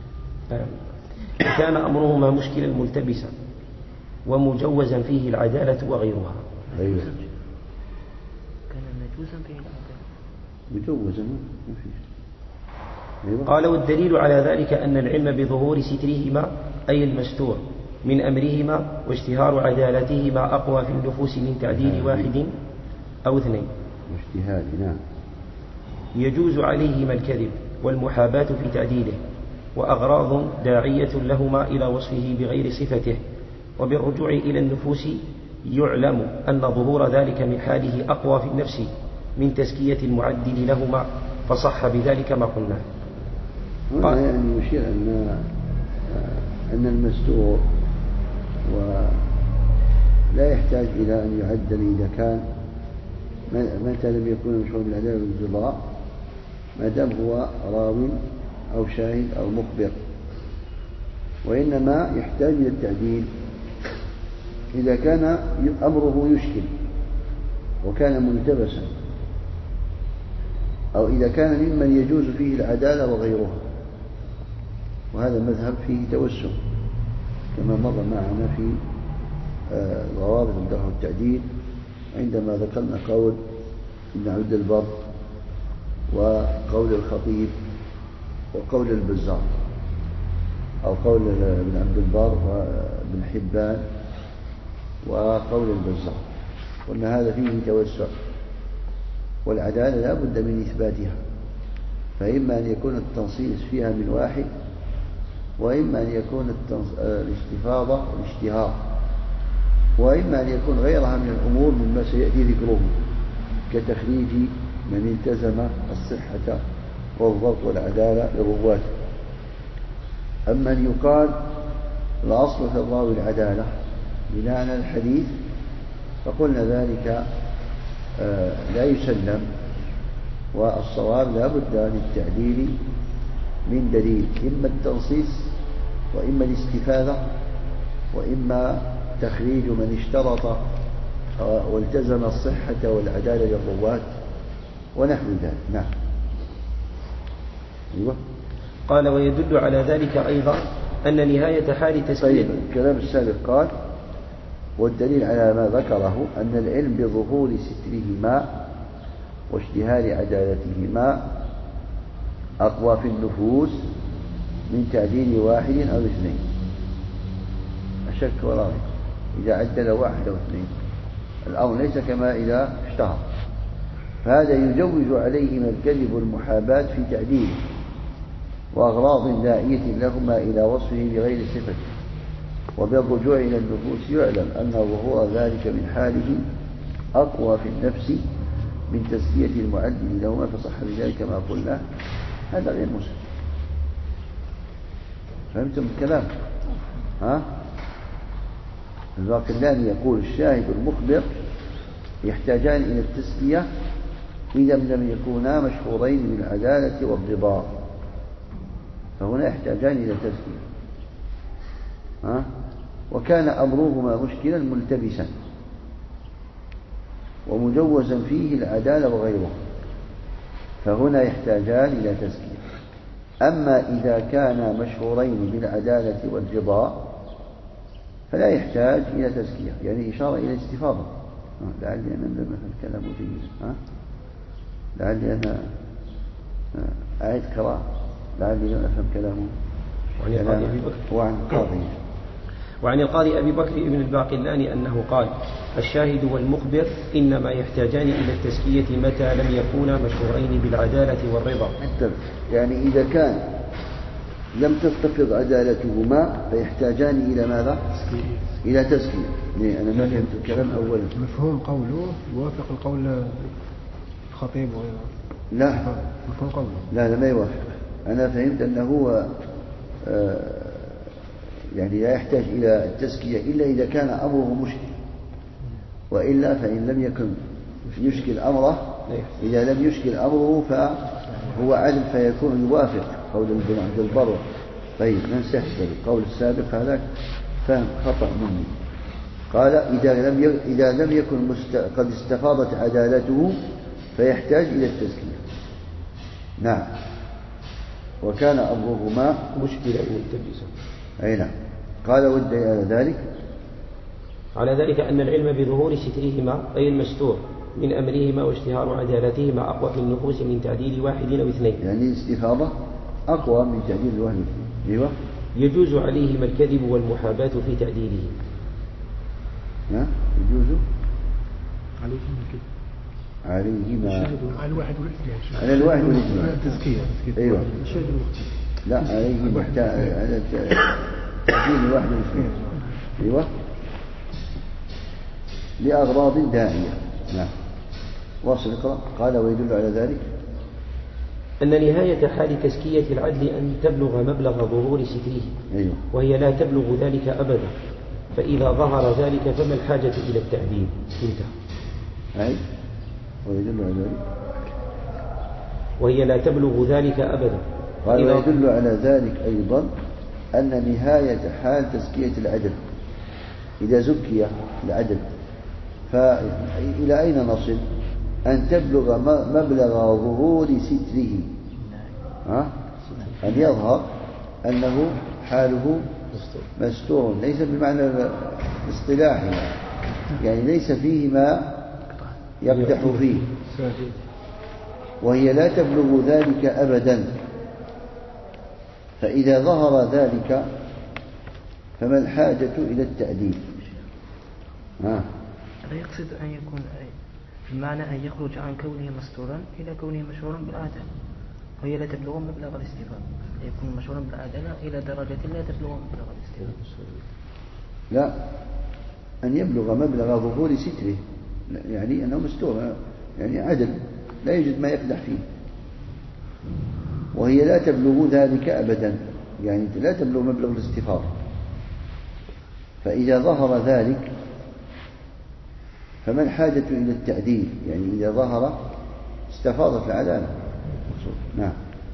وكان أمرهما مشكلا ملتبسا ومجوزا فيه العدالة وغيرها. أيوة. كان مجوزا فيه العدالة. مجوزا ما فيش. أيوة. قال والدليل على ذلك أن العلم بظهور سترهما أي المستور من أمرهما واشتهار عدالتهما أقوى في النفوس من تعديل واحد أو اثنين. واجتهاد نعم. يجوز عليهما الكذب والمحاباة في تعديله وأغراض داعية لهما إلى وصفه بغير صفته، وبالرجوع إلى النفوس يعلم أن ظهور ذلك من حاله أقوى في النفس من تزكية المعدل لهما، فصح بذلك ما قلنا. هنا يعني يشير أن أن المستور ولا يحتاج إلى أن يعدل إذا كان متى لم يكون مشهور بالعدالة والانضباط، ما دام هو راو أو شاهد أو مخبر، وإنما يحتاج إلى التعديل إذا كان أمره يشكل وكان ملتبسا، أو إذا كان ممن يجوز فيه العدالة وغيرها، وهذا المذهب فيه توسع كما مر معنا في ضوابط الجرح والتعديل عندما ذكرنا قول ابن عبد البر وقول الخطيب وقول البزار، أو قول ابن عبد البر وابن حبان وقول البزار، قلنا هذا فيه توسع، والعدالة لا بد من إثباتها، فإما أن يكون التنصيص فيها من واحد، وإما أن يكون الاستفاضة والاشتهار، وإما أن يكون غيرها من الأمور مما سيأتي ذكره كتخريج من التزم الصحة والضبط والعدالة لرواته. أما أن يقال الأصل في الراوي العدالة بناء على الحديث، فقلنا ذلك لا يسلم، والصواب لا بد للتعديل من دليل، إما التنصيص وإما الاستفادة وإما تخريج من اشترط والتزم الصحة والعدالة للرواة ونحو ذلك. نعم. أيوة. قال ويدل على ذلك أيضا أن نهاية حال تسليم. طيب الكلام السابق قال والدليل على ما ذكره أن العلم بظهور سترهما واشتهار عدالتهما أقوى في النفوس من تعديل واحد أو اثنين. أشك ولا ريب، إذا عدل واحد أو اثنين الأمر ليس كما إذا اشتهر، فهذا يجوز عليهما الكذب والمحاباة في تعديله وأغراض داعية لهما إلى وصفه بغير صفته، وبالرجوع إلى النفوس يعلم أن ظهور ذلك من حاله أقوى في النفس من تزكية المعدل لهما، فصح بذلك ما قلنا. هذا غير مسلم. فهمتم الكلام؟ ها؟ الباقلاني يقول الشاهد والمخبر يحتاجان إلى التزكية إذا لم يكونا مشهورين بالعدالة والضباط، فهنا يحتاجان إلى تزكية. ها؟ وكان أمرهما مشكلا ملتبسا ومجوزا فيه العدالة وغيرها، فهنا يحتاجان إلى تزكية. أما إذا كانا مشهورين بالعدالة والرضا فلا يحتاج إلى تزكية، يعني إشارة إلى استفاضة. لعلي أنا لم أفهم كلامه جيدا، لعلي أنا أعيد قراءة، لعلي لم أفهم كلامه. وعن القاضي أبي بكر وعن القاضي وعن القاضي أبي بكر ابن الباقلاني أنه قال الشاهد والمخبر إنما يحتاجان إلى التزكية متى لم يكونا مشهورين بالعدالة والرضا. يعني إذا كان لم تستفض عدالتهما فيحتاجان إلى ماذا؟ إلى تزكية. ليه؟ أنا ما فهمت الكلام أولا. مفهوم قوله يوافق القول الخطيب وغيره؟ لا مفهوم قوله لا لا ما يوافق. أنا فهمت أنه هو آه يعني لا يحتاج إلى التزكية إلا إذا كان أمره مشكل، وإلا فإن لم يكن يشكل أمره، إذا لم يشكل أمره فهو عدل فيكون يوافق قول ابن عبد البر. طيب ننسى القول السابق هذا فهم خطأ مني. قال إذا لم ي... إذا لم يكن مست... قد استفاضت عدالته فيحتاج إلى التزكية. نعم. وكان أمرهما مشكلة ملتبسة. أي نعم. قال والدليل على ذلك على ذلك أن العلم بظهور سترهما أي المستور من أمرهما واشتهار عدالتهما أقوى في النفوس من تعديل واحد أو اثنين. يعني الاستفاضة أقوى من تعديل الواحد واثنين. أيوة. يجوز عليهما الكذب والمحاباة في تعديله. ها يجوز عليهما الكذب عليهما على الواحد والاثنين على الواحد والاثنين تزكية. أيوة. الشاهد المختلف. لا عليهما على تعديل الواحد والاثنين. أيوة لأغراض داعية. نعم. واصل اقرأ. قال ويدل على ذلك أن نهاية حال تزكية العدل أن تبلغ مبلغ ظهور ستره. أيوة. وهي لا تبلغ ذلك أبدا، فإذا ظهر ذلك فما الحاجة إلى التعديل. انتهى. أي ويدل على ذلك وهي لا تبلغ ذلك أبدا. قال ويدل على ذلك أيضا أن نهاية حال تزكية العدل إذا زكي العدل فإلى أين نصل؟ أن تبلغ مبلغ ظهور ستره، ها؟ أن يظهر أنه حاله مستور، ليس بمعنى الاصطلاحي، يعني ليس فيه ما يقدح فيه، وهي لا تبلغ ذلك أبدا. فإذا ظهر ذلك فما الحاجة إلى التأديب؟ ها؟ لا يقصد أن يكون بمعنى أن يخرج عن كونه مستورا إلى كونه مشهورا بالعدالة، وهي لا تبلغ مبلغ الاستفاء، يكون مشهورا بالعدالة إلى درجة لا تبلغ مبلغ الاستفاء. لا، أن يبلغ مبلغ ظهور ستره، يعني أنه مستور، يعني عدل لا يوجد ما يقدح فيه، وهي لا تبلغ ذلك أبدا، يعني لا تبلغ مبلغ الاستفاضة. فإذا ظهر ذلك فما الحاجة إلى التعديل؟ يعني إذا ظهر استفاضت العدالة. نعم.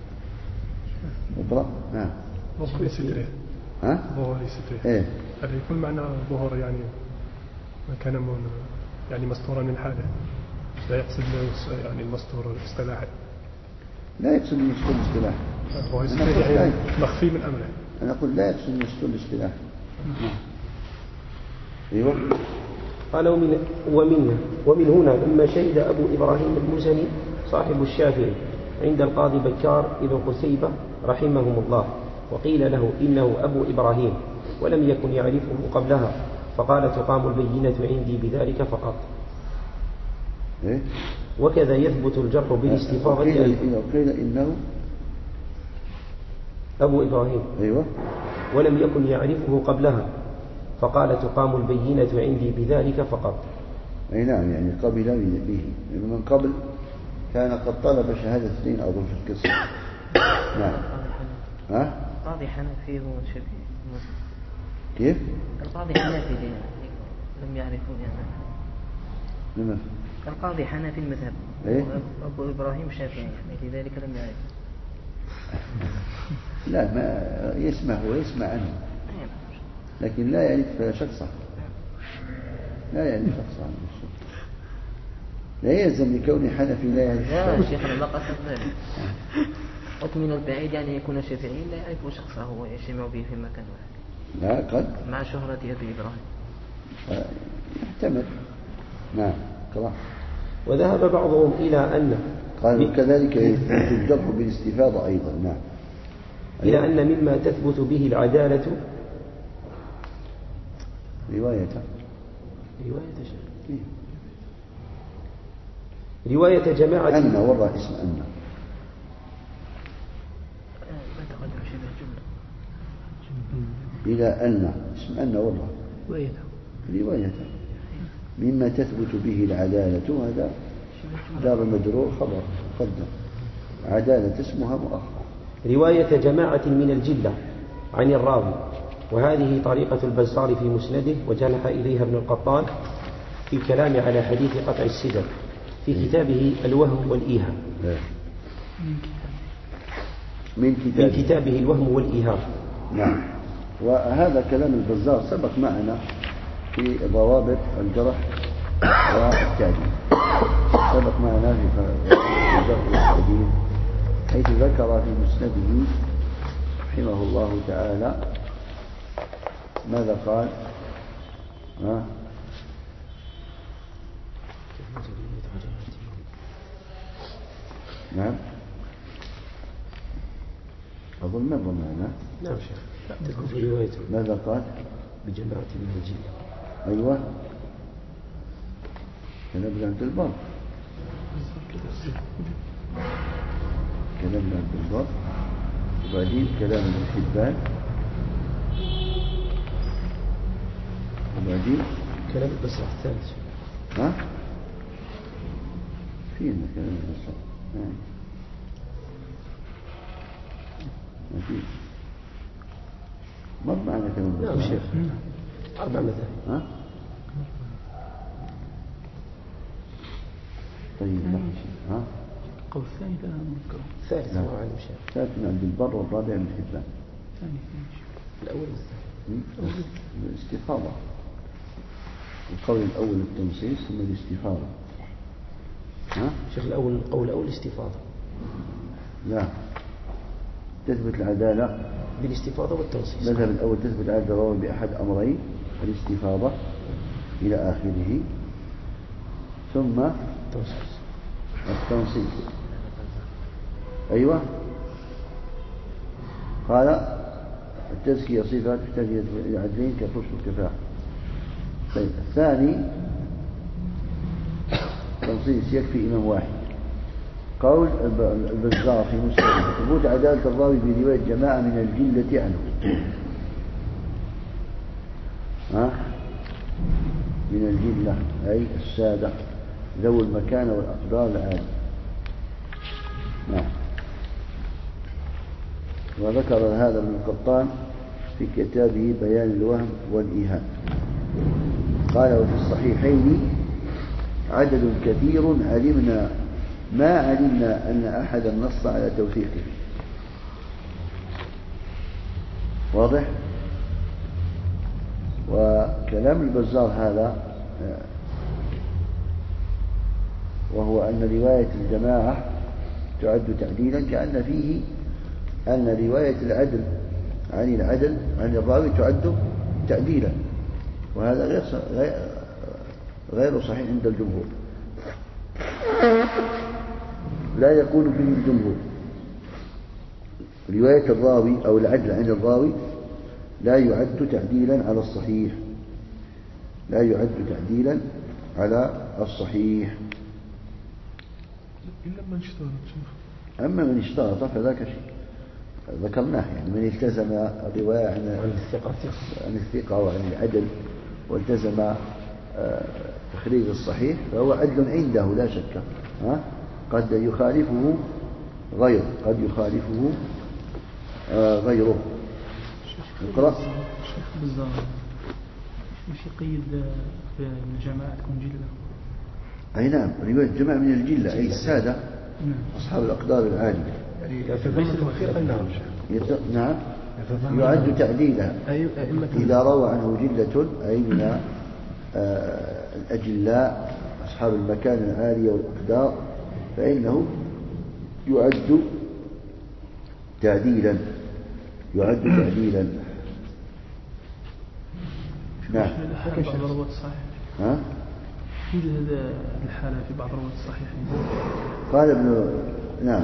اقرأ. نعم. ظهور ستره. ها؟ ظهور ستره. إيه. هذا يكون معنى ظهور يعني ما كان من يعني مستورا من حاله، لا يقصد يعني المستور الاصطلاحي. لا يقصد المستور الاصطلاحي. هو يعني مخفي من أمره. أنا أقول لا يقصد المستور الاصطلاحي. أيوة. قال ومن, ومن, ومن هنا لما شهد أبو إبراهيم المزني صاحب الشافعي عند القاضي بكار ابن قتيبة رحمهم الله، وقيل له إنه أبو إبراهيم ولم يكن يعرفه قبلها، فقال تقام البينة عندي بذلك فقط. إيه؟ وكذا يثبت الجرح بالاستفاضة أيضا. قيل إنه أبو إبراهيم. أيوة. ولم يكن يعرفه قبلها، فقال تقام البينة عندي بذلك فقط. أي نعم، يعني قبل به، من قبل كان قد طلب شهادة اثنين أظن في القصة. نعم. ها؟ القاضي حنفي هو شبيه. كيف؟ القاضي حنفي لم يعرفوا يعني. لما؟ القاضي حنفي المذهب. إيه؟ أبو إبراهيم شافعي يعني لذلك لم يعرف. لا، ما يسمع ويسمع عنه، لكن لا يعرف شخصه، لا يعرف شخصه عنه. لا يلزم لكون حنفي لا يعرف. لا شيخنا ما قصد ذلك. ومن البعيد يعني يكون شافعي لا يعرف شخصه ويجتمع به في مكان واحد. لا قد مع شهرة أبي إبراهيم. يحتمل. نعم. قرأ. وذهب بعضهم إلى أن قال كذلك يجرح بالاستفاضة أيضا. نعم. إلى أن مما تثبت به العدالة رواية رواية شيء رواية جماعة أن ورى اسم أن إلى أن اسم أن ورى رواية مما تثبت به العدالة، هذا دار مجرور خبر قدم، عدالة اسمها مؤخر. رواية جماعة من الجلة عن الراوي، وهذه طريقة البزار في مسنده، وجنح إليها ابن القطان في الكلام على حديث قطع السدر في كتابه الوهم والإيهام. من كتابه, من كتابه الوهم والإيهام. نعم. وهذا كلام البزار سبق معنا في ضوابط الجرح والتعديل، سبق معنا في الجرح والتعديل، حيث ذكر في مسنده رحمه الله تعالى ماذا قال؟ ها؟ نعم أظن مر معنا. نعم شيخ. تذكر في رواية ماذا قال؟ بجماعة من الجن. أيوة كان ابن عبد البر كلام ابن عبد البر وبعدين كلام ابن حبان وبعدين كلام البصرة الثالث. ها؟ فينا كلام البصرة. نعم ما فيه مر معنا كلام البصرة. نعم شيخ. أربع مذاهب. ها؟ طيب ها؟ القول الثاني لا نذكره. الثالث هو عالم شيخ. الثالث من عبد البر والرابع من حبان. ثاني ثاني الأول والثاني. الاستفاضة. القول الأول التنصيص ثم الاستفاضة. ها؟ شيخ الأول القول الأول الاستفاضة. لا تثبت العدالة بالاستفاضة والتنصيص. المذهب الأول تثبت العدالة الراوي بأحد أمرين الاستفاضة إلى آخره ثم التنصيص. التنصيص. أيوة قال التزكية صفات تحتاج إلى عدلين كالرشد والكفاءة. طيب الثاني تنصيص يكفي إمام واحد. قول البزار في مسلم ثبوت عدالة الراوي برواية جماعة من الجلة عنه. ها؟ من الجلة أي السادة ذوي المكانة والأقدار العالية. نعم. وذكر هذا ابن القطان في كتابه بيان الوهم والإيهام. قال وفي الصحيحين عدد كثير علمنا ما علمنا أن أحدا نص على توثيقه. واضح؟ وكلام البزار هذا وهو أن رواية الجماعة تعد تعديلا كأن فيه أن رواية العدل عن العدل عن الراوي تعد تعديلا، وهذا غير غير صحيح عند الجمهور. لا يقول فيه الجمهور رواية الراوي أو العدل عن الراوي لا يعد تعديلا على الصحيح، لا يعد تعديلا على الصحيح إلا من اشترط. أما من اشترط فذاك شيء ذكرناه، يعني من التزم الرواية عن الثقة عن الثقة وعن العدل والتزم تخريج الصحيح فهو عدل عنده لا شك. ها؟ قد يخالفه غير قد يخالفه غيره. اقرأ. الشيخ بزار مش يقيد بالجماعة تكون جلة. أي نعم رواية جماعة من الجلة أي السادة نعم. أصحاب الأقدار العالية. يعني في الوثيق النار. يت... نعم يعد تعديلا إذا روى عنه جلة أي من الأجلاء أصحاب المكان العالية والأقدار فإنه يعد تعديلا يعد تعديلا. نعم. في بعض الرواة الصحيح. ها؟ يوجد هذا الحالة في بعض الرواة الصحيحين. قال ابن نعم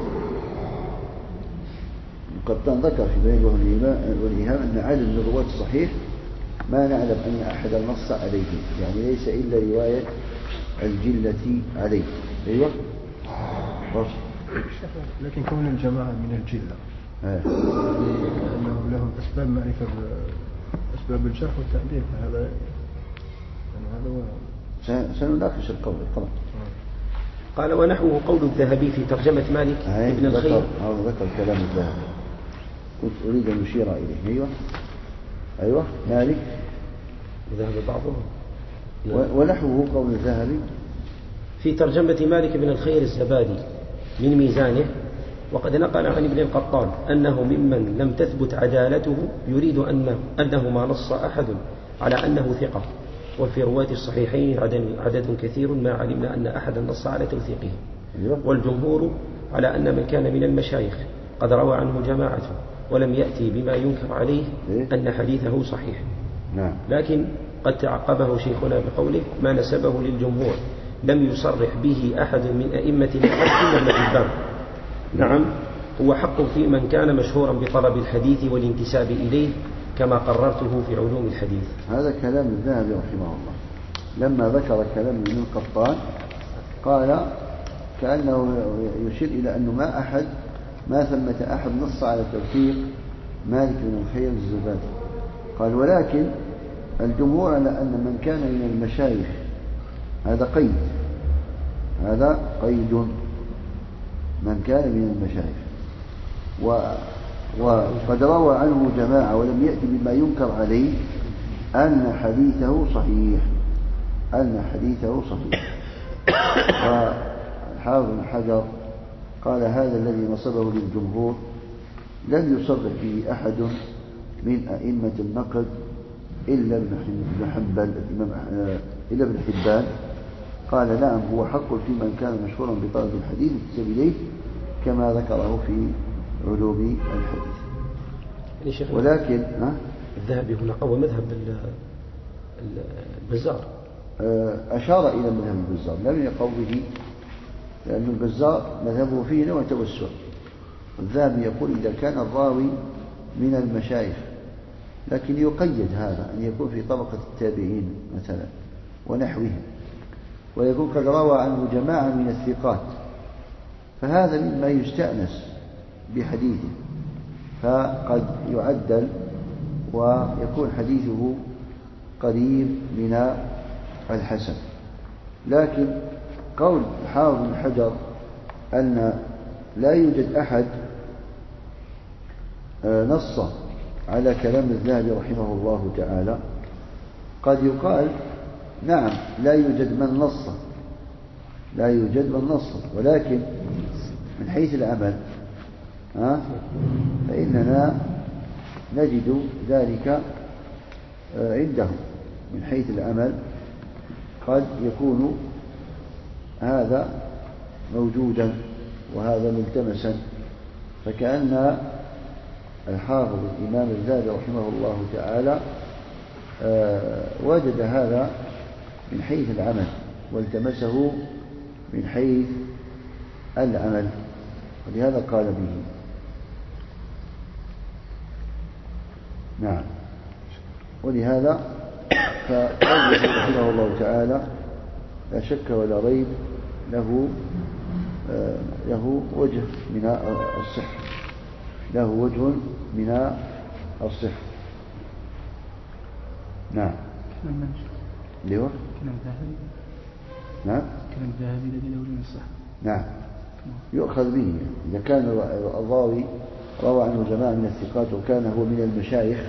القطان ذكر في بيان والإيهام أن عدد من الرواة الصحيح ما نعلم أن أحدا نص عليه، يعني ليس إلا رواية الجلة عليه. أيوة رشد. لكن كون الجماعة من الجلة آه. لأنهم لهم أسباب معرفة أسباب الجرح والتعديل فهذا يعني هذا هو سنناقش القول. طبعا قال ونحوه قول الذهبي في ترجمة مالك ابن الخير. هذا ذكر كلام الذهبي كنت أريد أن أشير إليه. أيوة أيوة مالك ذهب بعضهم. ونحوه قول الذهبي في ترجمة مالك بن الخير الزبادي من ميزانه. وقد نقل عن ابن القطان أنه ممن لم تثبت عدالته يريد أنه, أنه ما نص أحد على أنه ثقة، وفي رواة الصحيحين عدد كثير ما علمنا أن أحدا نص على توثيقه. والجمهور على أن من كان من المشايخ قد روى عنه جماعة ولم يأتي بما ينكر عليه أن حديثه صحيح. لكن قد تعقبه شيخنا بقوله ما نسبه للجمهور لم يصرح به أحد من أئمة الحديث إلا ابن حبان. نعم، هو حق في من كان مشهورا بطلب الحديث والانتساب إليه كما قررته في علوم الحديث. هذا كلام الذهبي رحمه الله لما ذكر كلام ابن القطان، قال كأنه يشير إلى أنه ما أحد ما ثمة أحد نص على توثيق مالك بن الخير الزبادي. قال ولكن الجمهور على أن من كان من المشايخ، هذا قيد، هذا قيد، من كان من المشايخ و وقد روى عنه جماعة ولم يأتي بما ينكر عليه أن حديثه صحيح، أن حديثه صحيح. والحافظ بن حجر قال هذا الذي نصبه للجمهور لم يصرح به أحد من أئمة النقد إلا ابن حنبل إلا ابن حبان. قال نعم هو حق في من كان مشهورا بطلب الحديث إليه كما ذكره في علوم الحديث. ولكن الذهبي هنا قوى مذهب البزار، أشار إلى مذهب البزار لم يقو به، لأن البزار مذهبه فيه نوع توسع. الذهبي يقول إذا كان الراوي من المشايخ، لكن يقيد هذا أن يكون في طبقة التابعين مثلا ونحوهم، ويكون قد روى عنه جماعة من الثقات، فهذا مما يستأنس بحديثه، فقد يعدل ويكون حديثه قريب من الحسن. لكن قول حافظ بن حجر أن لا يوجد أحد نص على كلام الذهبي رحمه الله تعالى، قد يقال نعم لا يوجد من نص، لا يوجد من نص، ولكن من حيث العمل ها فإننا نجد ذلك عندهم. من حيث العمل قد يكون هذا موجودا وهذا ملتمسا، فكأن الحافظ الإمام الذهبي رحمه الله تعالى وجد هذا من حيث العمل والتمسه من حيث العمل، ولهذا قال به. نعم، ولهذا فقوله رحمه الله تعالى لا شك ولا ريب له له وجه من الصحة، له وجه من الصحة. نعم. كلام من؟ اللي هو كلام ذهبي. نعم. كلام ذهبي الذي له وجه من الصحة. نعم. يؤخذ به إذا كان الراوي روى عنه جماعة من الثقات وكان هو من المشايخ،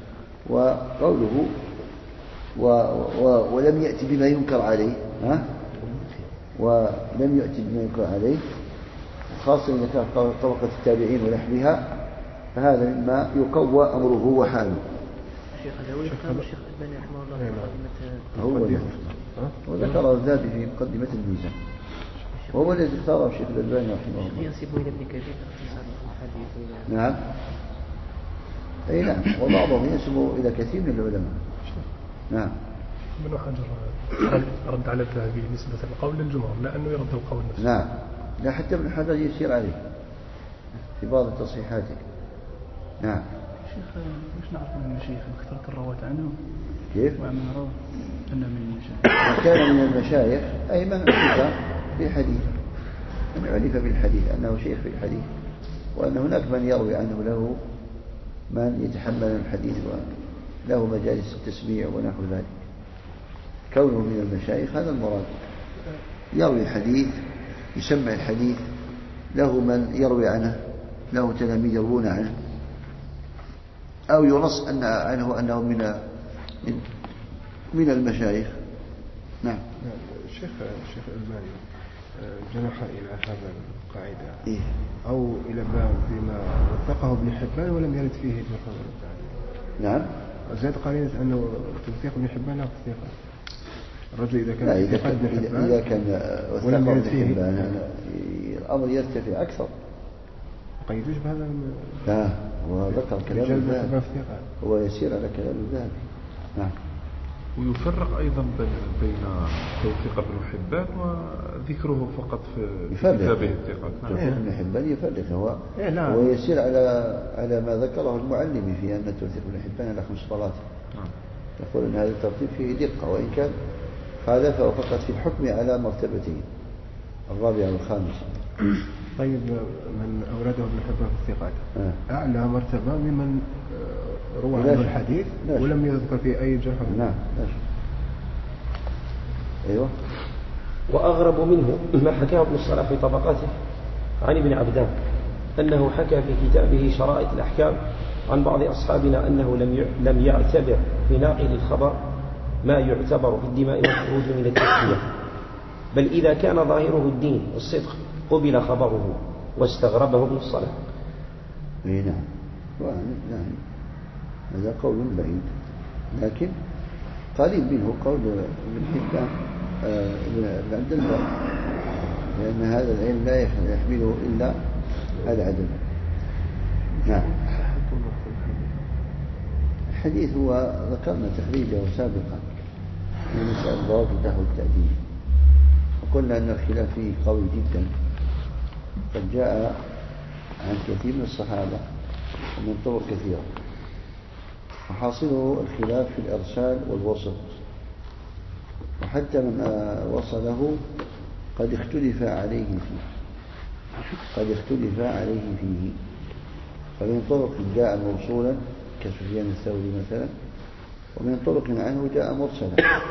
وقوله و و ولم يأتي بما ينكر عليه، ها؟ ولم يأتي بما ينكر عليه، خاصة إذا كان طبقة التابعين ونحوها، فهذا مما يقوى أمره وحاله. الشيخ الهوي كتاب الشيخ الألباني رحمه الله هو وذكر الذهبي في مقدمة الميزان، وهو الذي اختاره الشيخ الألباني رحمه الله. ينسبه إلى ابن كثير اختصار الحديث. نعم. أي نعم، وبعضهم ينسبه إلى كثير من العلماء. نعم. ابن حجر رد على الذهبي نسبة القول للجمهور، لأنه يرد القول نفسه. نعم، لا حتى ابن حجر يسير عليه في بعض تصحيحاته. نعم. شيخ وش نعرف من المشايخ كثرة الرواة عنه؟ كيف؟ ومن روى أنه من المشايخ. من كان من المشايخ أي من عرف بالحديث، من عرف بالحديث أنه شيخ في الحديث، وأن هناك من يروي عنه له من يتحمل الحديث وله مجالس التسميع ونحو ذلك. كونه من المشايخ هذا المراد، يروي الحديث، يسمع الحديث، له من يروي عنه، له تلاميذ يروون عنه، أو ينص أن عنه أنه من من, من المشايخ. نعم. الشيخ الشيخ الألباني جنح إلى هذا القاعدة إيه؟ أو إلى باب بما وثقه ابن حبان ولم يرد فيه ابن حبان. نعم. زاد قرينة أنه توثيق ابن حبان لا توثيق الرجل إذا كان لا إذا كان ابن حبان إذا كان ولم يرد فيه الأمر يرتفع أكثر. قيدوش بهذا؟ لا، هو ذكر كلام الذهبي، هو يسير على كلام الذهبي. نعم. ويفرق أيضا بين توثيق ابن حبان وذكره فقط في كتابه الثقات. توثيق ابن حبان يفرق، هو إيه نعم. ويسير على على ما ذكره المعلم في أن توثيق ابن حبان على خمس صلوات. نعم. يقول أن هذا الترتيب فيه دقة، وإن كان خالفه فقط في الحكم على مرتبتين، الرابعة والخامسة. طيب من أورده ابن حبان في الثقات آه. أعلى مرتبة ممن روى عنه الحديث ولم يذكر فيه أي جرح. نعم. أيوة. وأغرب منه ما حكاه ابن الصلاح في طبقاته عن ابن عبدان أنه حكى في كتابه شرائط الأحكام عن بعض أصحابنا أنه لم لم يعتبر في ناقل الخبر ما يعتبر في الدماء والخروج من التزكية، بل إذا كان ظاهره الدين والصدق قبل خبره، واستغربه ابن الصلاح. اي نعم. نعم هذا قول بعيد، لكن قريب منه قول ابن حبان ابن عبد البر، لأن هذا العلم لا يحمله إلا العدل. نعم. الحديث هو ذكرنا تخريجه سابقا من مسألة ضوابط له التأديب، وقلنا أن الخلاف فيه قوي جدا، قد جاء عن كثير من الصحابة ومن طرق كثيرة، وحاصله الخلاف في الإرسال والوسط، وحتى من وصله قد اختلف عليه فيه قد اختلف عليه فيه فمن طرق جاء موصولا كسفيان الثوري مثلا، ومن طرق عنه جاء مرسلا،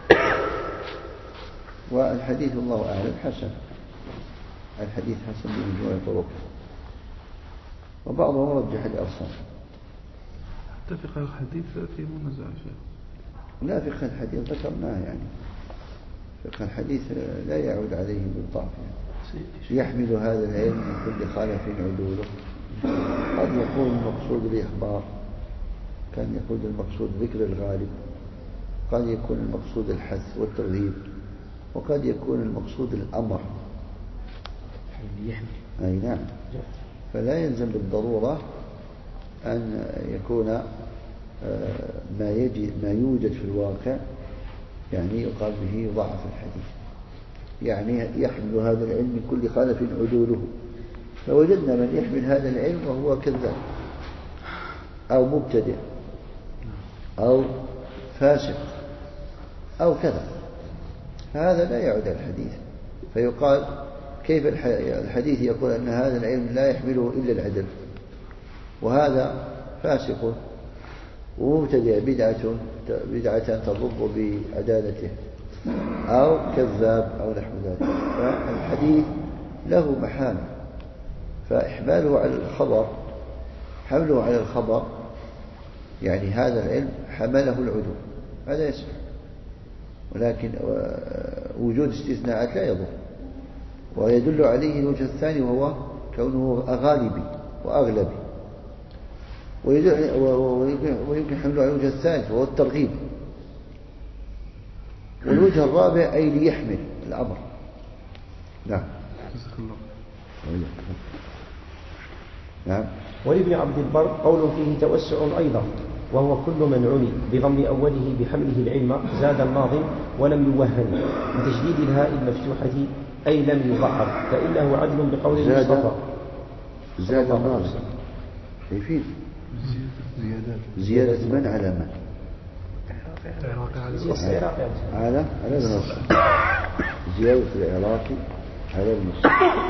والحديث الله أعلم حسن، الحديث حسن بمجموع طرقه، وبعضهم رجح الأرسال. حتى فقه الحديث فيه منازع فيه. لا، فقه الحديث ذكرناه، يعني فقه الحديث لا يعود عليه بالضعف، يعني يحمل هذا العلم من كل خالف عدوله. قد يكون المقصود الإخبار، كان يكون المقصود ذكر الغالب، قد يكون المقصود الحث والترهيب، وقد يكون المقصود الأمر. أي نعم. فلا يلزم بالضرورة أن يكون ما يجي ما يوجد في الواقع يعني يقال به ضعف الحديث، يعني يحمل هذا العلم من كل خالف عدوله، فوجدنا من يحمل هذا العلم وهو كذاب أو مبتدع أو فاسق أو كذا، فهذا لا يعود الحديث، فيقال كيف الحديث يقول أن هذا العلم لا يحمله إلا العدل، وهذا فاسق ومبتدع بدعة بدعة تضر بعدالته أو كذاب أو نحو ذلك. فالحديث له محامل، فإحماله على الخبر حمله على الخبر يعني هذا العلم حمله العدو، هذا يصح، ولكن وجود استثناءات لا يضر. ويدل عليه الوجه الثاني وهو كونه غالبي وأغلبي، ويمكن حمله على الوجه الثالث وهو الترغيب، والوجه الرابع أي ليحمل الأمر. نعم. نعم. ولابن عبد البر قول فيه توسع أيضا، وهو كل من عني بضم أوله بحمله العلم زاد الناظم ولم يوهن بتشديد الهاء المفتوحة أي لم يضعف، فإنه عدل بقول المصطفى. زاد الناظم يفيد زيادة من على من؟ على على النص، زيادة العراقي على النص.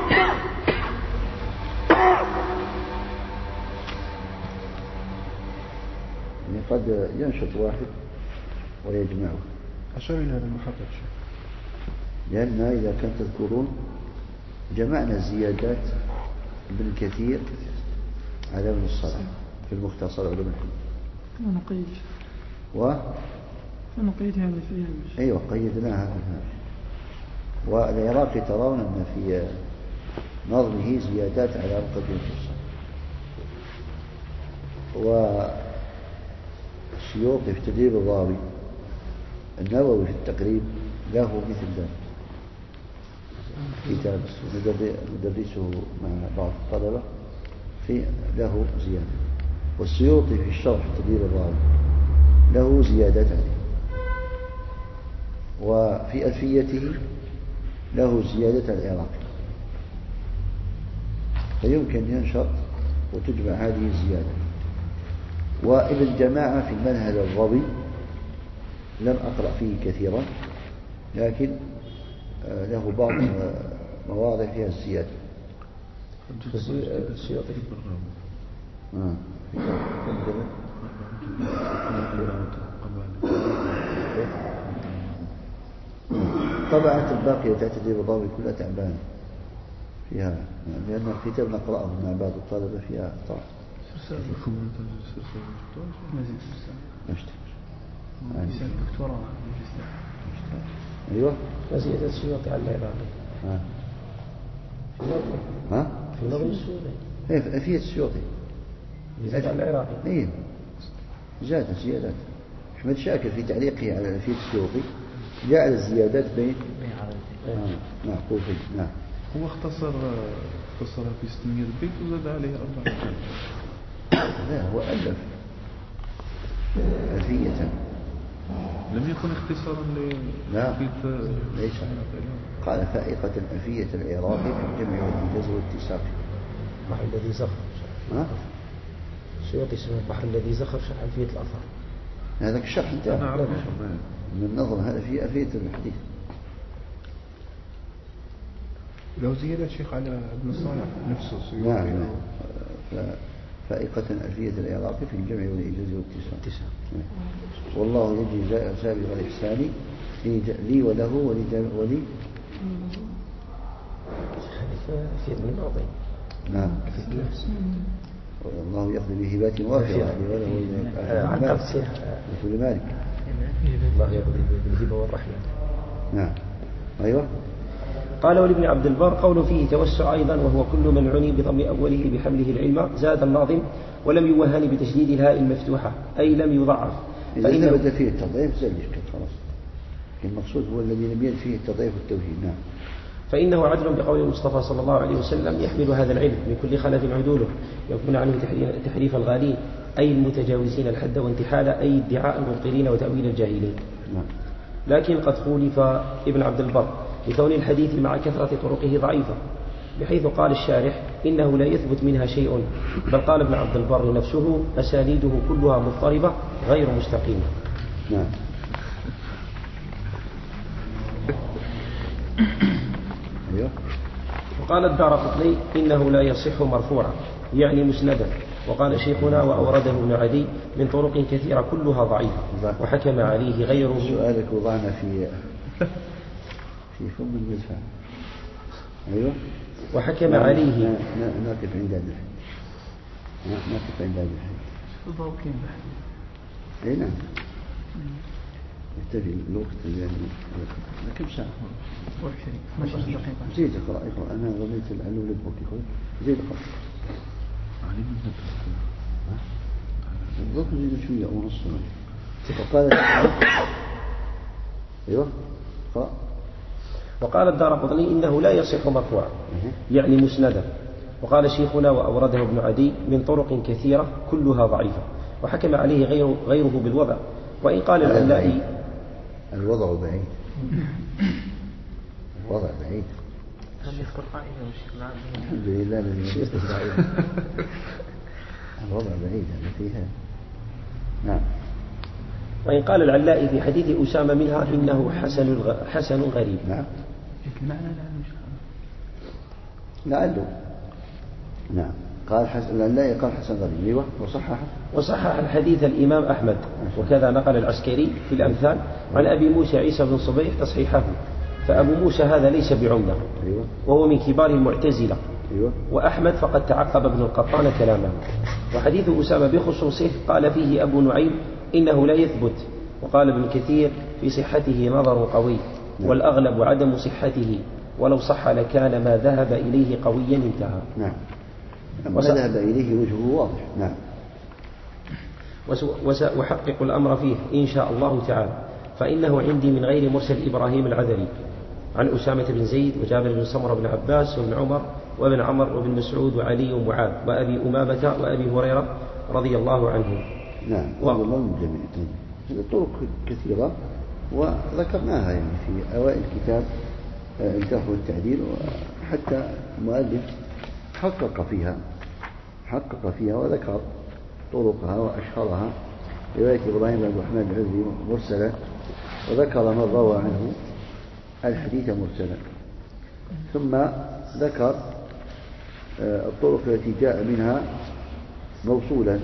يعني قد ينشط واحد ويجمعه. أشار إلى هذا المحقق، لأن إذا كان تذكرون جمعنا الزيادات ابن كثير على ابن الصلاح في المختصر علوم الحديث. أنا قيد و أنا قيد هذا في هامش. أيوة قيدناها في الهامش. والعراقي ترون أن في نظمه زيادات على القديم في الصلاح، والسيوطي في تدريب الراوي، النووي في التقريب له مثل ذلك كتاب ندرسه مع بعض الطلبة في له زيادة، والسيوطي في الشرح تدريب الراوي له زيادات عليه. وفي ألفيته له زيادة العراقي، فيمكن ينشط وتجمع هذه الزيادة. وابن جماعة في المنهل الرضي لم أقرأ فيه كثيرا، لكن له بعض مواضع فيها الزيادة. السيوطي آه. طبعت الباقية تعتدي بضابط كلها تعبان فيها، لأن الكتاب نقرأه مع بعض الطلبة فيها أخطاء. دكتوراه. أيوة. وزيادة السيوطي على العراقي. ها. في نظم. ها؟ في نظم السيوطي. إيه ألفية السيوطي. يزيد على العراقي. إيه. زادت زيادات. أحمد شاكر في تعليقه على ألفية السيوطي جعل الزيادات بين آه. معقوفين. نعم. هو اختصر اختصرها في ستمائة بيت وزاد عليه أربعة. لا هو ألف ألفية. لم يكن اختصارا ل لا ليس. قال فائقة ألفية العراقي في الجمع والإيجاز والاتساق. البحر الذي زخر. ها؟ السيوطي اسمه البحر الذي زخر شرح ألفية الأثر. هذاك الشرح انت أنا أعرف من النظر هذا في ألفية الحديث. لو زيادة شيخ على ابن الصالح نفسه. نعم نعم. فائقة ألفية العراقي في الجمع والإيجاز والاتساق. والله يجي سابق الإحسان لي وله ولي ولي في ابن الماضي. نعم. والله يأخذ بهبات وافرة لي وله ولي مالك. الله يأخذ بالهبة والرحمة. نعم. أيوة. قال ولابن عبد البر قول فيه توسع أيضا وهو كل من عني بضم أوله بحمله العلم. زاد الناظم ولم يوهن بتشديد الهاء المفتوحة أي لم يضعف. إذا ثبت فيه التضعيف زل خلاص. المقصود هو الذي لم يرد فيه التضعيف والتوهين. نعم. فإنه عدل بقول المصطفى صلى الله عليه وسلم يحمل هذا العلم من كل خلف عدوله يكون عنه تحريف الغالين أي المتجاوزين الحد وانتحال أي ادعاء المبطلين وتأويل الجاهلين. نعم. لكن قد خولف ابن عبد البر لكون الحديث مع كثرة طرقه ضعيفة، بحيث قال الشارح إنه لا يثبت منها شيء، بل قال ابن عبد البر نفسه أسانيده كلها مضطربة غير مستقيمة. نعم. أيوه. وقال الدارقطني إنه لا يصح مرفوعا يعني مسندا، وقال شيخنا وأورده ابن عدي من طرق كثيرة كلها ضعيفة وحكم عليه غيره. سؤالك وضعنا في في فم المدفع. أيوه. وحكم عليه. نقف عند هذا الحين. نقف عند هذا الحين. الضوء كم بحث. أي نعم. يكتفي الوقت يعني كم ساعة؟ عشرين دقيقة. زيد اقرأ اقرأ أنا رميت العلو للبوك يقول زيد اقرأ. علي من ها؟ الضوء زيد شوية أو نص. وقال أيوه اقرأ. وقال الدارقطني إنه لا يصح مرفوعا يعني مسندا، وقال شيخنا وأورده ابن عدي من طرق كثيرة كلها ضعيفة وحكم عليه غيره, غيره بالوضع. وإن قال العلائي الوضع بعيد. الوضع بعيد. الحمد لله الذي الوضع بعيد هذا فيها. نعم. وإن قال العلائي في حديث أسامة منها إنه حسن حسن غريب. نعم. معنى لعله لعله. نعم. قال حسن العلائي قال حسن غريب. أيوه. وصحح وصحح الحديث الإمام أحمد، وكذا نقل العسكري في الأمثال عن أبي موسى عيسى بن صبيح تصحيحه. فأبو موسى هذا ليس بعمدة. أيوه. وهو من كبار المعتزلة. أيوه. وأحمد فقد تعقب ابن القطان كلامه. وحديث أسامة بخصوصه قال فيه أبو نعيم إنه لا يثبت، وقال ابن كثير في صحته نظر قوي والأغلب عدم صحته، ولو صح لكان ما ذهب إليه قويا انتهى. نعم. ما ذهب إليه وجهه واضح. نعم. وسأحقق الأمر فيه إن شاء الله تعالى، فإنه عندي من غير مرسل إبراهيم العذري عن أسامة بن زيد وجابر بن سمرة بن عباس وابن عمر وابن عمر وابن مسعود وعلي ومعاذ وأبي أمامة وأبي هريرة رضي الله عنهم. نعم. والله من جميع. هذه طرق كثيرة وذكرناها يعني في أوائل كتاب الجرح والتعديل، وحتى المؤلف حقق فيها حقق فيها وذكر طرقها وأشهرها رواية إبراهيم بن عبد الرحمن العذري مرسلة، وذكر من روى عنه الحديث مرسلا، ثم ذكر الطرق التي جاء منها موصولا،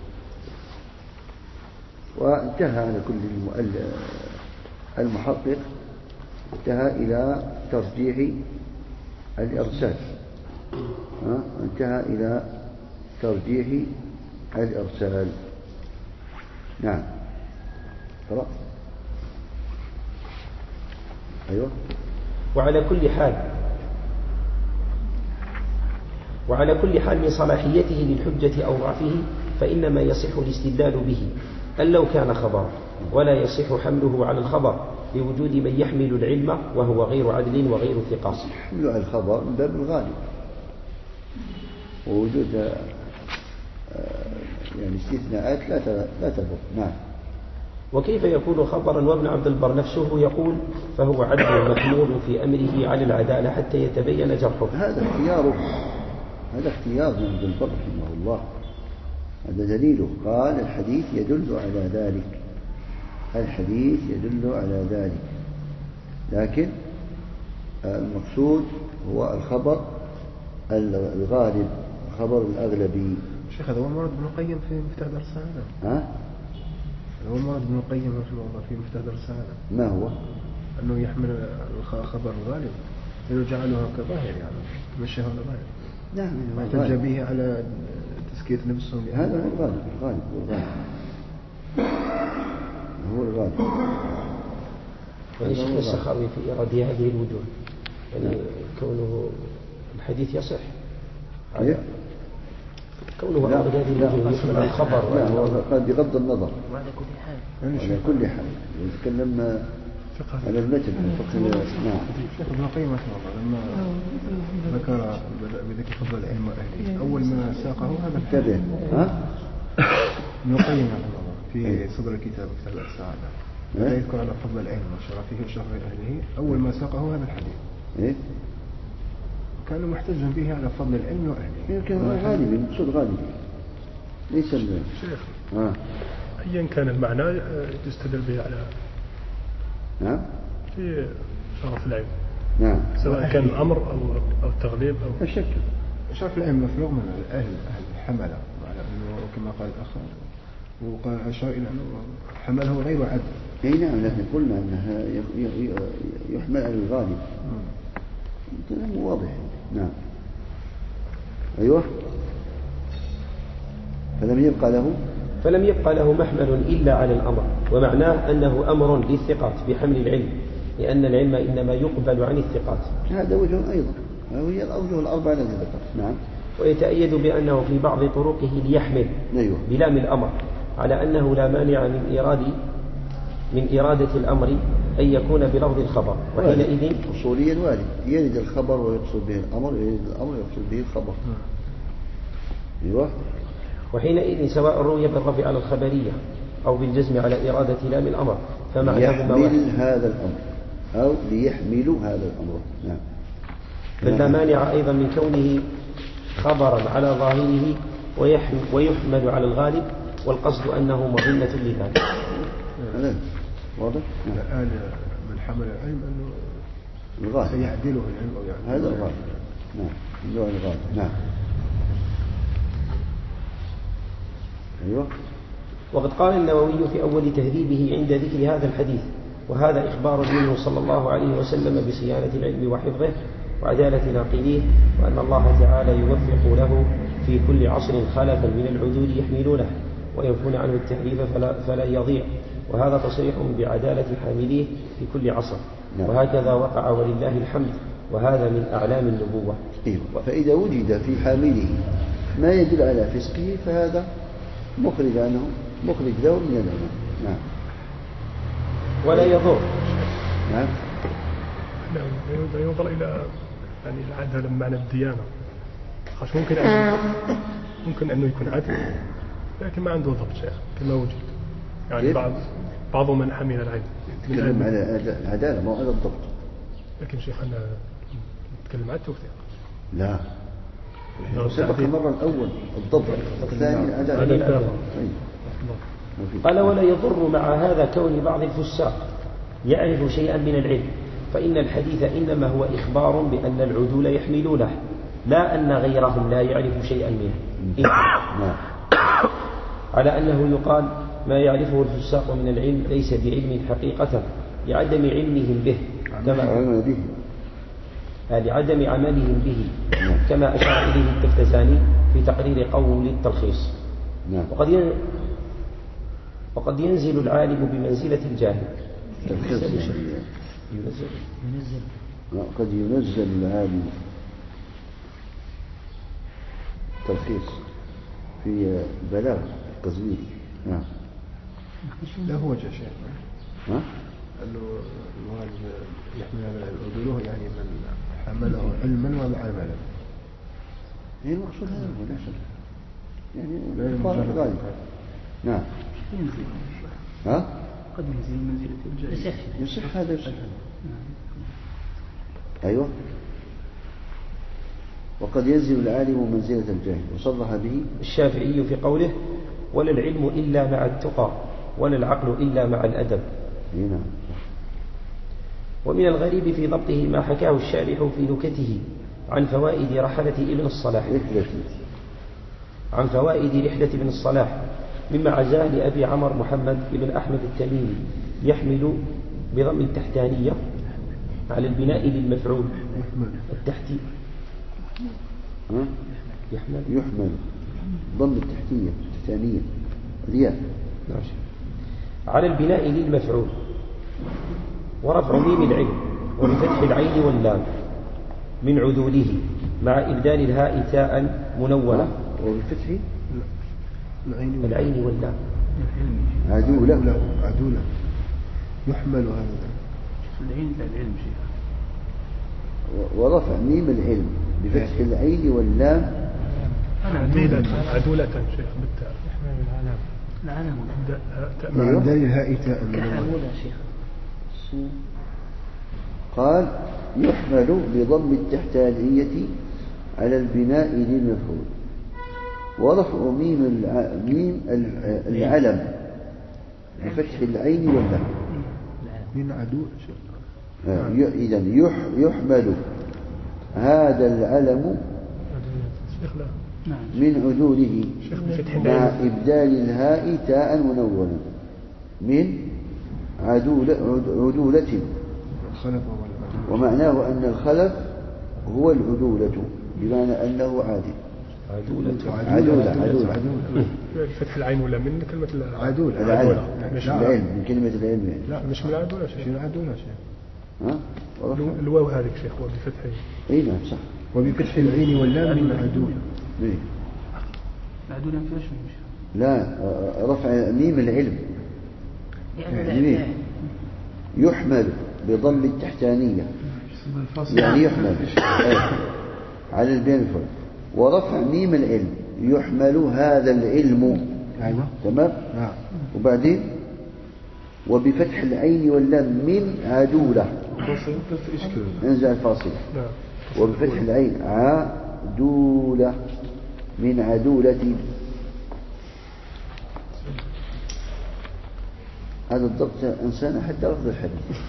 وانتهى على كل المحقق انتهى إلى ترجيح الإرسال، انتهى إلى ترجيح الإرسال. نعم. قرأ. أيوة. وعلى كل حال وعلى كل حال من صلاحيته للحجة أو ضعفه فإنما يصح الاستدلال به أن لو كان خبر، ولا يصح حمله على الخبر لوجود من يحمل العلم وهو غير عدل وغير ثقة. حمله على الخبر من باب الغالب، ووجود يعني استثناءات لا لا تضر. نعم. وكيف يكون خبرا وابن عبد البر نفسه يقول فهو عدل محمول في أمره على العدالة حتى يتبين جرحه؟ هذا اختياره، هذا اختيار من عبد البر رحمه الله، هذا دليله. قال الحديث يدل على ذلك، الحديث يدل على ذلك، لكن المقصود هو الخبر الغالب، الخبر الأغلبي. شيخ هذا هو مراد ابن القيم في مفتاح دار السعادة. ها؟ هو مراد ابن القيم رحمه الله في مفتاح دار السعادة. ما هو؟ أنه يحمل الخبر الغالب ويجعله كظاهر، يعني مشي هذا ظاهر. نعم. واحتج به على تزكية نفسه. هذا هو الغالب، الغالب هو الغالب، هو الغالب. يعني شيخ السخاوي في إيراد هذه الوجوه، يعني كونه الحديث يصح إيه؟ كونه أورد هذه الوجوه يحمل الخبر. لا، هو قال بغض النظر وعلى كل حال على كل حال يتكلم على المتن فقه. نعم. شيخ ابن القيم رحمه الله لما ذكر بذكر فضل العلم وأهله أول ما ساقه هذا تابع. ها؟ ابن القيم رحمه الله في صدر الكتاب كتاب السعادة بدأ يذكر على فضل العلم وشرفه وشرف أهله، أول ما ساقه هذا الحديث. إيه؟ كان محتجا به على فضل العلم وأهله. يمكن غالبا مقصود غالبا ليس شيخ. آه. أيا كان المعنى يستدل به على نعم في شرف العلم. نعم. سواء كان الأمر أو أو التغليب أو لا شك. شرف العلم مفروغ من الأهل، أهل الحملة، على أنه كما قال الأخ وقال أشار إلى أنه حمله غير عدل. أي نعم، لكن قلنا أنها يحمل على الغالب. كلام واضح. نعم. أيوه. فلم يبقى له فلم يبقى له محمل إلا على الأمر، ومعناه أنه أمر للثقات بحمل العلم، لأن العلم إنما يقبل عن الثقات. هذا وجه أيضا، وهي الأوجه الأربعة التي ذكرت. نعم. ويتأيد بأنه في بعض طرقه ليحمل أيوه. بلام الأمر، على أنه لا مانع من إيراد من إرادة الأمر أن يكون بلفظ الخبر، وحينئذ أصوليا وارد يرد الخبر ويقصد به الأمر، يرد الأمر ويقصد به الخبر. أيوه. وحينئذ سواء روي بالرفع على الخبرية أو بالجزم على إرادة لام الأمر فمعناهما واحد. يحمل هذا الأمر أو ليحملوا هذا الأمر. نعم. بل لا مانع أيضا من كونه خبرا على ظاهره ويحمل على الغالب، والقصد أنه مظنة لذلك. هذا واضح. الآن من حمل العلم أنه الغالب سيعدله العلم أو يعدله. هذا الغالب. نعم. اللغة الغالب. نعم. أيوه. وقد قال النووي في أول تهذيبه عند ذكر هذا الحديث: وهذا إخبار منه صلى الله عليه وسلم بصيانة العلم وحفظه وعدالة ناقليه، وأن الله تعالى يوفق له في كل عصر خلفا من العدول يحملونه وينفون عنه التحريف فلا, فلا يضيع، وهذا تصريح بعدالة حامليه في كل عصر. نعم. وهكذا وقع ولله الحمد، وهذا من أعلام النبوة. أيوه. فإذا وجد في حامله ما يدل على فسقه فهذا مخرج عنه، مخرج له من العلم. نعم. ولا يضر. نعم. لا ينظر إلى يعني العدل بمعنى الديانة، خاص ممكن أن ممكن أنه يكون عدل لكن ما عنده ضبط شيخ كما وجد. يعني بعض بعضهم من حمل العلم نتكلم على العدالة مو على الضبط. لكن شيخنا نتكلم على التوثيق. لا سبق المرة الأول الضبط الثاني العدالة. قال ولا يضر مع هذا كون بعض الفساق يعرف شيئا من العلم، فإن الحديث إنما هو إخبار بأن العدول يحملونه، لا أن غيرهم لا يعرف شيئا منه. على أنه يقال ما يعرفه الفساق من العلم ليس بعلم حقيقة لعدم علمهم به كما لعدم عملهم به كما أشار إليه التفتزاني في تقرير قول التلخيص. وقد وقد ينزل العالم بمنزلة الجاهل. ينزل ينزل قد ينزل العالم تلخيص في بلاغ القزويني. نعم لا هو جاء شيء ها أنه الوالد يحمل العدوله يعني من حمله علما وعملا. هي المقصود هذا هو لا شك يعني نعم ها قد ينزل منزلة الجاهل. يصح هذا يصح. أيوة. وقد ينزل العالم منزلة الجاهل وصرح به الشافعي في قوله ولا العلم إلا مع التقى ولا العقل إلا مع الأدب. نعم. ومن الغريب في ضبطه ما حكاه الشارح في نكته عن فوائد رحلة ابن الصلاح عن فوائد رحلة ابن الصلاح مما عزاه لأبي عمر محمد بن أحمد التميمي يحمل بضم التحتانية على البناء للمفعول التحتي يحمل يحمل ضم التحتية التحتانية رياء على البناء للمفعول ورفع ميم العلم وبفتح العين واللام من عدوله مع إبدال الهاء تاء منونة وبفتح العين واللام عدولة عدولة يحمل هذا العين لا العلم شيء ورفع ميم العلم بفتح العين واللام عدولة عدولة شيخ بالتاء العلم مع إبدال الهاء تاء منونة شيخ. قال يحمل بضم التحتانية على البناء للمفعول ورفع ميم الع... ميم العلم بفتح العين واللام من عدو إذا يح... يحمل هذا العلم من عدوله مع إبدال الهاء تاء منونة من عدولة عدولة ومعناه أن الخلف هو العدولة بمعنى أنه عادل. عدولة عدولة عدولة عدولة فتح العين ولا من كلمة العدولة العلم مش العلم من كلمة العلم يعني. لا مش من العدولة شيخ. شنو العدولة شيخ؟ ها الواو هذيك شيخ هو بفتح. اي نعم صح. وبفتح العين واللام من عدولة. ايه العدولة فيش مش. لا رفع ميم العلم يعني يحمل بضم التحتانية يعني يحمل على البين الفرد ورفع ميم العلم يحمل هذا العلم. أيوة. تمام. نعم. وبعدين وبفتح العين واللام من عدولة انزع الفاصلة وبفتح العين عدولة من عدولة. هذا الضبط إنسان حتى لفظ الحديث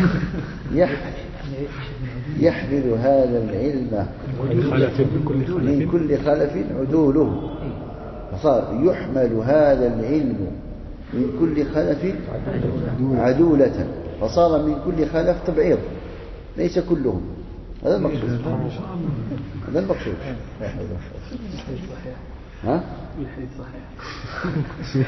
يحمل هذا العلم من كل خلف عدوله فصار يحمل هذا العلم من كل خلف عدولة فصار من كل خلف تبعيض ليس كلهم. هذا المقصود. هذا المقصود. ها؟ الحديث صحيح.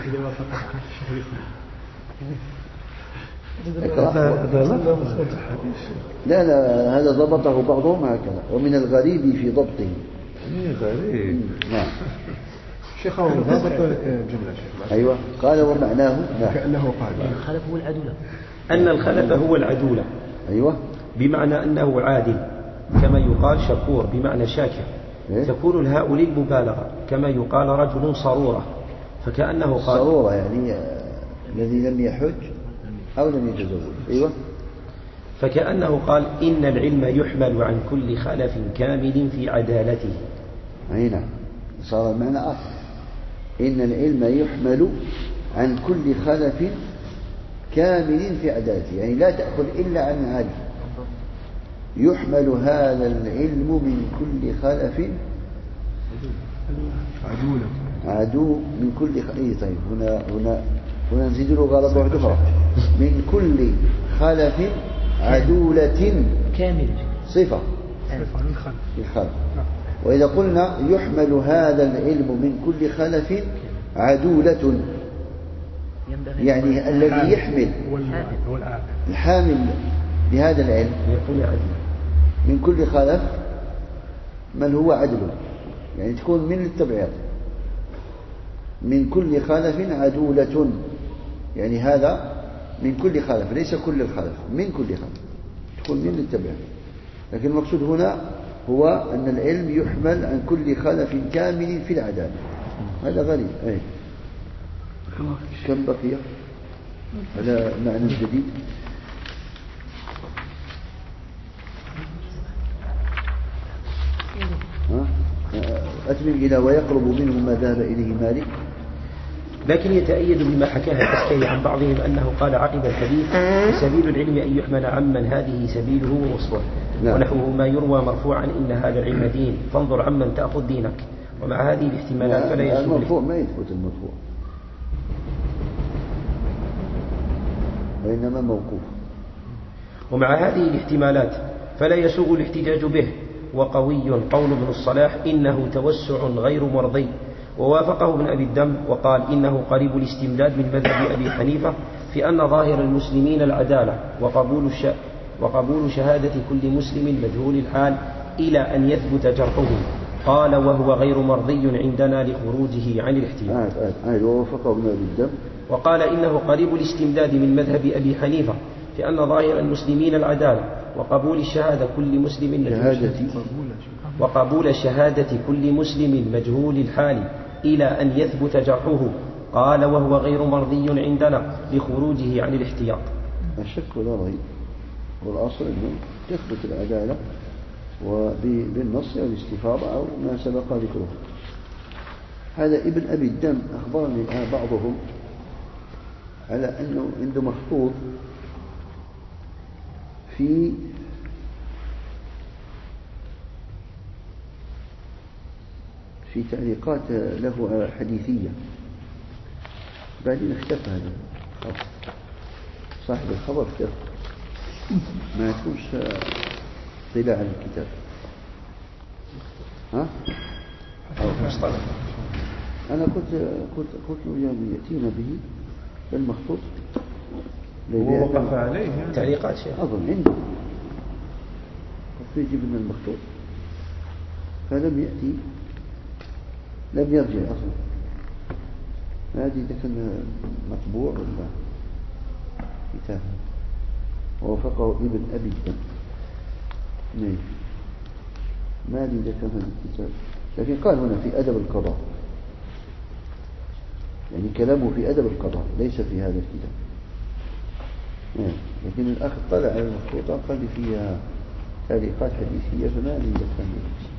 لا لا هذا ضبطه بعضهم هكذا ومن الغريب في ضبطه. غريب. نعم. شيخ هو ضابط جملة شيخ. أيوة قال ومعناه كأنه قال الخلف هو العدولة أن الخلف هو العدولة. أيوة. بمعنى أنه عادل كما يقال شكور بمعنى شاكر. إيه؟ تكون الهاء للمبالغة كما يقال رجل صرورة فكأنه قال صرورة يعني الذي لم يحج أو لم يتزوج. أيوة. فكأنه قال إن العلم يحمل عن كل خلف كامل في عدالته. أي نعم، صار المعنى آخر. إن العلم يحمل عن كل خلف كامل في عدالته، يعني لا تأخذ إلا عن عادل. يحمل هذا العلم من كل خلف عدولة عدو من كل خ... إيه طيب هنا هنا هنا نزيد له غلط واحد أخرى. من كل خلف عدولة كامل صفة صفة للخلف. الخلف. وإذا قلنا يحمل هذا العلم من كل خلف عدولة، يعني الذي يحمل هو العالم الحامل لهذا العلم يكون عدل من كل خلف من هو عدل، يعني تكون من التبعيات. من كل خلف عدولة، يعني هذا من كل خلف، ليس كل الخلف، من كل خلف تكون من التبعيات. لكن المقصود هنا هو أن العلم يحمل عن كل خلف كامل في العدالة. هذا غريب. أي. كم بقي على معنى جديد؟ أتمم إلى ويقرب منه ما ذهب إليه مالك. لكن يتأيد بما حكاه العسكري عن بعضهم أنه قال عقب الحديث سبيل العلم أن يحمل عمن هذه سبيله ووصفه. نعم. ونحوه ما يروى مرفوعا إن هذا العلم دين فانظر عمن تأخذ دينك. ومع هذه الاحتمالات فلا يسوغ المرفوع ما يثبت المرفوع، وإنما موقوف. ومع هذه الاحتمالات فلا يسوغ الاحتجاج به. وقوي قول ابن الصلاح إنه توسع غير مرضي، ووافقه ابن أبي الدم وقال إنه قريب الاستمداد من مذهب أبي حنيفة في أن ظاهر المسلمين العدالة وقبول, الش... وقبول شهادة كل مسلم مجهول الحال إلى أن يثبت جرحه. قال وهو غير مرضي عندنا لخروجه عن الاحتمال. آه آه آه ووافقه ابن أبي الدم وقال إنه قريب الاستمداد من مذهب أبي حنيفة في أن ظاهر المسلمين العدالة وقبول الشهادة كل مسلم شهادة وقبول شهادة كل مسلم مجهول الحال إلى أن يثبت جرحه. قال وهو غير مرضي عندنا لخروجه عن الاحتياط. الشك ولا ريب، والأصل أنه تثبت العدالة وبالنص أو الاستفاضة أو ما سبق ذكره. هذا ابن أبي الدم أخبرني بعضهم على أنه عنده مخطوط في في تعليقات له حديثية، بعدين اختفى هذا صاحب الخبر، اختفى ما يكونش طلاع على الكتاب. ها؟ أنا كنت كنت قلت له يعني يأتينا به المخطوط هو وقف عليه تعليقات شيخ أظن عنده، قلت يجيب لنا المخطوط فلم يأتي، لم يرجع أصلا. هذه إذا كان مطبوع ولا كتاب. ووافقه ابن أبي الدم. نعم. ما أدري إذا كان هذا الكتاب، لكن قال هنا في أدب القضاء، يعني كلامه في أدب القضاء ليس في هذا الكتاب. نعم. لكن الأخ طلع على المخطوطة قال لي فيها تعليقات حديثية، فما أدري إذا كان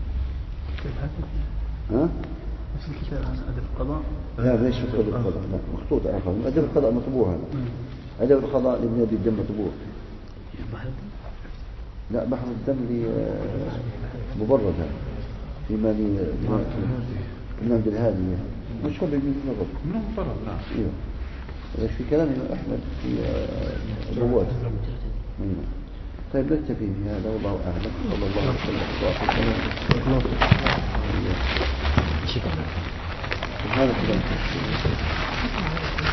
ها؟ نفس الكتاب عن أدب القضاء؟ لا ليس أدب القضاء، لا مخطوط آخر. أدب القضاء مطبوع هذا. أدب القضاء لابن أبي الدم مطبوع. لا بحر الدم لمبرد هذا فيما ابن عبد الهادي مش هو بيجي نظر منهم فرض. نعم. ايوه في كلام احمد في الرواد. طيب نكتفي في هذا والله اعلم. صلى الله عليه وسلم. سبحانك اللهم